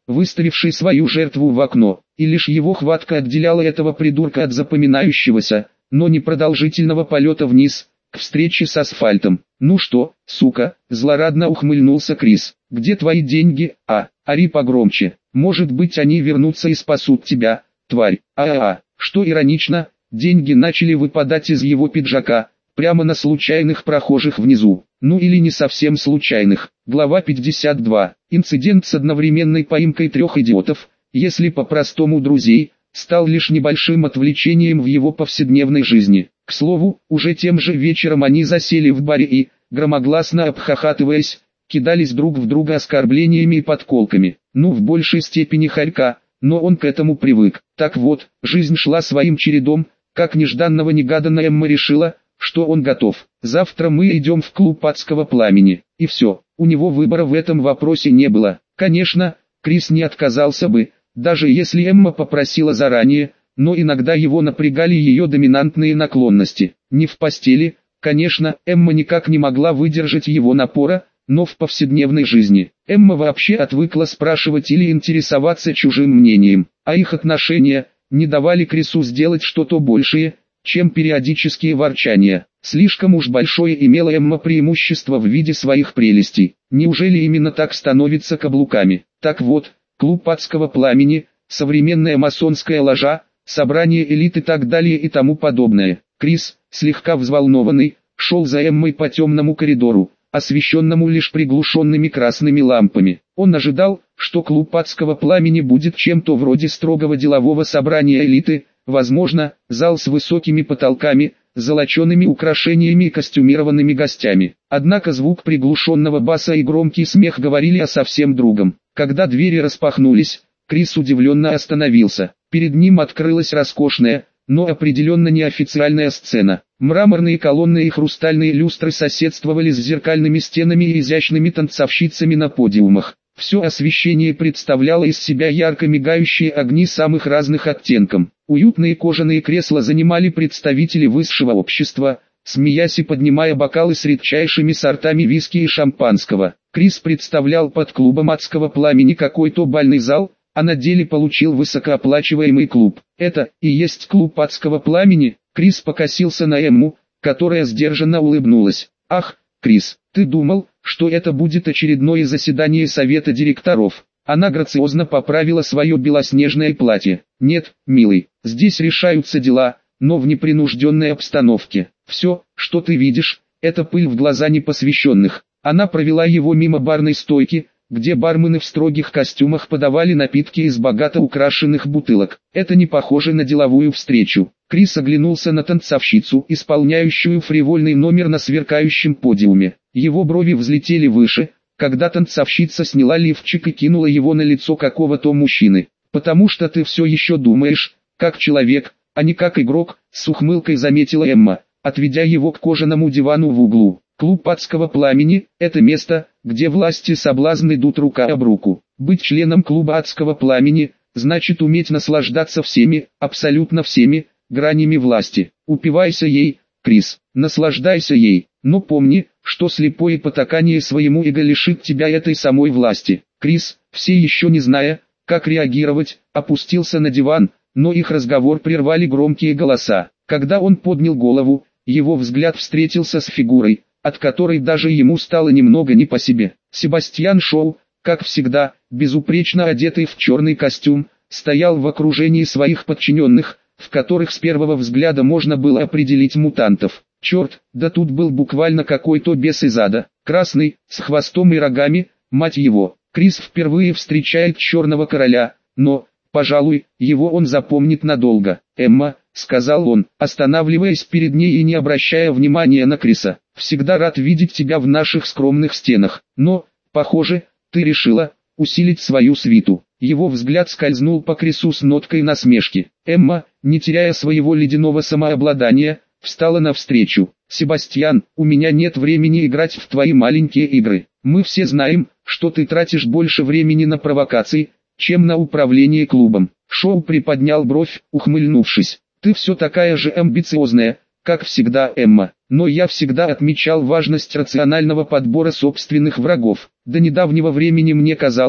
выставивший свою жертву в окно, и лишь его хватка отделяла этого придурка от запоминающегося, но непродолжительного полета вниз, к встрече с асфальтом. «Ну что, сука?» – злорадно ухмыльнулся Крис. «Где твои деньги, а? Ори погромче. Может быть, они вернутся и спасут тебя, тварь». А-а-а, что иронично, деньги начали выпадать из его пиджака, прямо на случайных прохожих внизу. Ну или не совсем случайных. Глава пятьдесят два. Инцидент с одновременной поимкой трех идиотов, если по-простому друзей, стал лишь небольшим отвлечением в его повседневной жизни. К слову, уже тем же вечером они засели в баре и, громогласно обхахатываясь, кидались друг в друга оскорблениями и подколками. Ну, в большей степени хорька, но он к этому привык. Так вот, жизнь шла своим чередом, как нежданного-негаданно Эмма решила, что он готов. «Завтра мы идем в клуб адского пламени». И все, у него выбора в этом вопросе не было. Конечно, Крис не отказался бы, даже если Эмма попросила заранее, но иногда его напрягали ее доминантные наклонности. Не в постели, конечно, Эмма никак не могла выдержать его напора, но в повседневной жизни. Эмма вообще отвыкла спрашивать или интересоваться чужим мнением, а их отношения не давали Крису сделать что-то большее, чем периодические ворчания. Слишком уж большое имела Эмма преимущество в виде своих прелестей. Неужели именно так становится каблуками? Так вот, клуб адского пламени, современная масонская ложа, собрание элит и так далее и тому подобное. Крис, слегка взволнованный, шел за Эммой по темному коридору, освещенному лишь приглушенными красными лампами. Он ожидал, что клуб адского пламени будет чем-то вроде строгого делового собрания элиты, возможно, зал с высокими потолками, золочеными украшениями и костюмированными гостями. Однако звук приглушенного баса и громкий смех говорили о совсем другом. Когда двери распахнулись, Крис удивленно остановился. Перед ним открылась роскошная, но определенно неофициальная сцена. Мраморные колонны и хрустальные люстры соседствовали с зеркальными стенами и изящными танцовщицами на подиумах. Все освещение представляло из себя ярко мигающие огни самых разных оттенков. Уютные кожаные кресла занимали представители высшего общества, смеясь и поднимая бокалы с редчайшими сортами виски и шампанского. Крис представлял под клубом адского пламени какой-то бальный зал, а на деле получил высокооплачиваемый клуб. Это и есть клуб адского пламени. Крис покосился на Эмму, которая сдержанно улыбнулась. «Ах, Крис, ты думал, что это будет очередное заседание совета директоров?» Она грациозно поправила свое белоснежное платье. «Нет, милый, здесь решаются дела, но в непринужденной обстановке. Все, что ты видишь, это пыль в глаза непосвященных». Она провела его мимо барной стойки, где бармены в строгих костюмах подавали напитки из богато украшенных бутылок. Это не похоже на деловую встречу. Крис оглянулся на танцовщицу, исполняющую фривольный номер на сверкающем подиуме. Его брови взлетели выше, когда танцовщица сняла лифчик и кинула его на лицо какого-то мужчины. «Потому что ты все еще думаешь, как человек, а не как игрок», с ухмылкой заметила Эмма, отведя его к кожаному дивану в углу. Клуб адского пламени – это место, где власти соблазн идут рука об руку. Быть членом клуба адского пламени – значит уметь наслаждаться всеми, абсолютно всеми, гранями власти. Упивайся ей, Крис, наслаждайся ей, но помни, что слепое потакание своему эго лишит тебя этой самой власти. Крис, все еще не зная, как реагировать, опустился на диван, но их разговор прервали громкие голоса. Когда он поднял голову, его взгляд встретился с фигурой, от которой даже ему стало немного не по себе. Себастьян Шоу, как всегда, безупречно одетый в черный костюм, стоял в окружении своих подчиненных, в которых с первого взгляда можно было определить мутантов. Черт, да тут был буквально какой-то бес из ада, красный, с хвостом и рогами, мать его. Крис впервые встречает черного короля, но, пожалуй, его он запомнит надолго. «Эмма», — сказал он, останавливаясь перед ней и не обращая внимания на Криса, — «всегда рад видеть тебя в наших скромных стенах, но, похоже, ты решила усилить свою свиту». Его взгляд скользнул по Крису с ноткой насмешки. Эмма, не теряя своего ледяного самообладания, встала навстречу. «Себастьян, у меня нет времени играть в твои маленькие игры. Мы все знаем, что ты тратишь больше времени на провокации, чем на управление клубом». Шоу приподнял бровь, ухмыльнувшись. «Ты все такая же амбициозная, как всегда, Эмма, но я всегда отмечал важность рационального подбора собственных врагов. До недавнего времени мне казалось,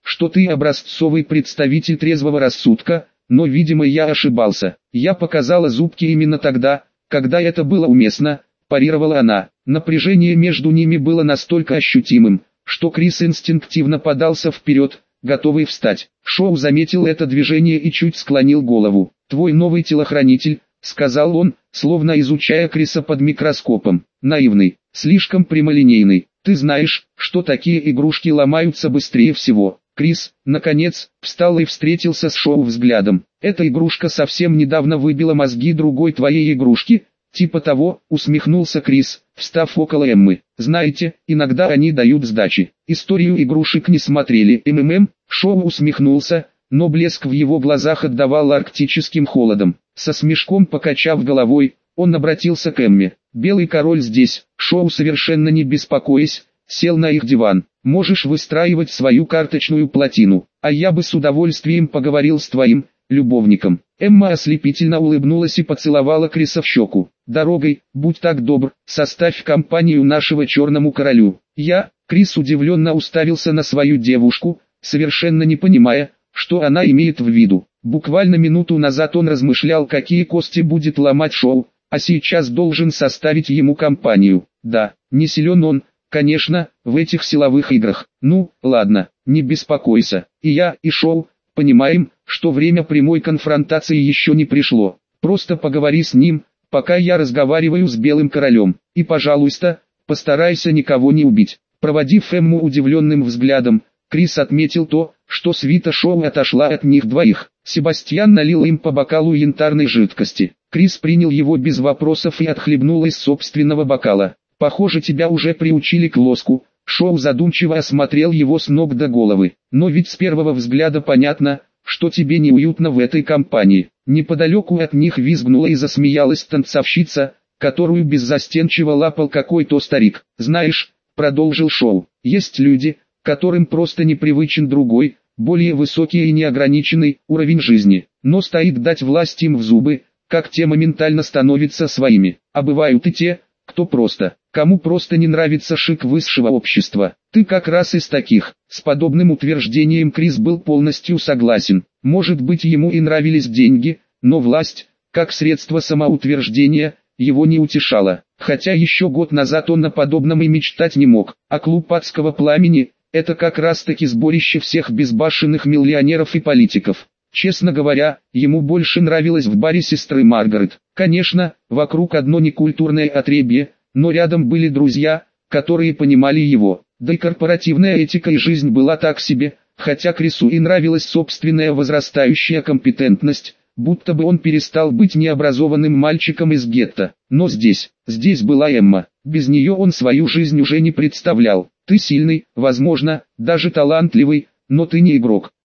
что ты образцовый представитель трезвого рассудка, но, видимо, я ошибался. Я показала зубки именно тогда, когда это было уместно, парировала она. Напряжение между ними было настолько ощутимым, что Крис инстинктивно подался вперед, готовый встать. Шоу заметил это движение и чуть склонил голову. «Твой новый телохранитель», — сказал он, словно изучая Криса под микроскопом. «Наивный, слишком прямолинейный. Ты знаешь, что такие игрушки ломаются быстрее всего». Крис, наконец, встал и встретился с Шоу взглядом. «Эта игрушка совсем недавно выбила мозги другой твоей игрушки?» «Типа того», — усмехнулся Крис, встав около Эммы. «Знаете, иногда они дают сдачи. Историю игрушек не смотрели». «МММ», — Шоу усмехнулся, но блеск в его глазах отдавал арктическим холодом. Со смешком покачав головой, он обратился к Эмме. «Белый король здесь». Шоу, совершенно не беспокоясь, сел на их диван. «Можешь выстраивать свою карточную плотину, а я бы с удовольствием поговорил с твоим любовником». Эмма ослепительно улыбнулась и поцеловала Криса в щеку. «Дорогой, будь так добр, составь компанию нашего черному королю». «Я?» Крис удивленно уставился на свою девушку, совершенно не понимая, что она имеет в виду. Буквально минуту назад он размышлял, какие кости будет ломать Шоу, а сейчас должен составить ему компанию. Да, не силен он, конечно, в этих силовых играх. Ну, ладно, не беспокойся. И я, и Шоу понимаем, что время прямой конфронтации еще не пришло. Просто поговори с ним, пока я разговариваю с Белым Королем. И, пожалуйста, постарайся никого не убить». Проводив Эмму удивленным взглядом, Крис отметил то, что свита Шоу отошла от них двоих. Себастьян налил им по бокалу янтарной жидкости. Крис принял его без вопросов и отхлебнул из собственного бокала. «Похоже, тебя уже приучили к лоску». Шоу задумчиво осмотрел его с ног до головы. «Но ведь с первого взгляда понятно, что тебе неуютно в этой компании». Неподалеку от них визгнула и засмеялась танцовщица, которую беззастенчиво лапал какой-то старик. «Знаешь», — продолжил Шоу, — «есть люди, которым просто непривычен другой, более высокий и неограниченный уровень жизни. Но стоит дать власть им в зубы, как те моментально становятся своими. А бывают и те, кто просто, кому просто не нравится шик высшего общества. Ты как раз из таких». С подобным утверждением Крис был полностью согласен. Может быть, ему и нравились деньги, но власть, как средство самоутверждения, его не утешала. Хотя еще год назад он о подобном и мечтать не мог. А клуб адского пламени – это как раз таки сборище всех безбашенных миллионеров и политиков. Честно говоря, ему больше нравилось в баре сестры Маргарет. Конечно, вокруг одно некультурное отребье, но рядом были друзья, которые понимали его. Да и корпоративная этика и жизнь была так себе, хотя Крису и нравилась собственная возрастающая компетентность, будто бы он перестал быть необразованным мальчиком из гетто. Но здесь, здесь была Эмма, без нее он свою жизнь уже не представлял. «Ты сильный, возможно, даже талантливый, но ты не игрок.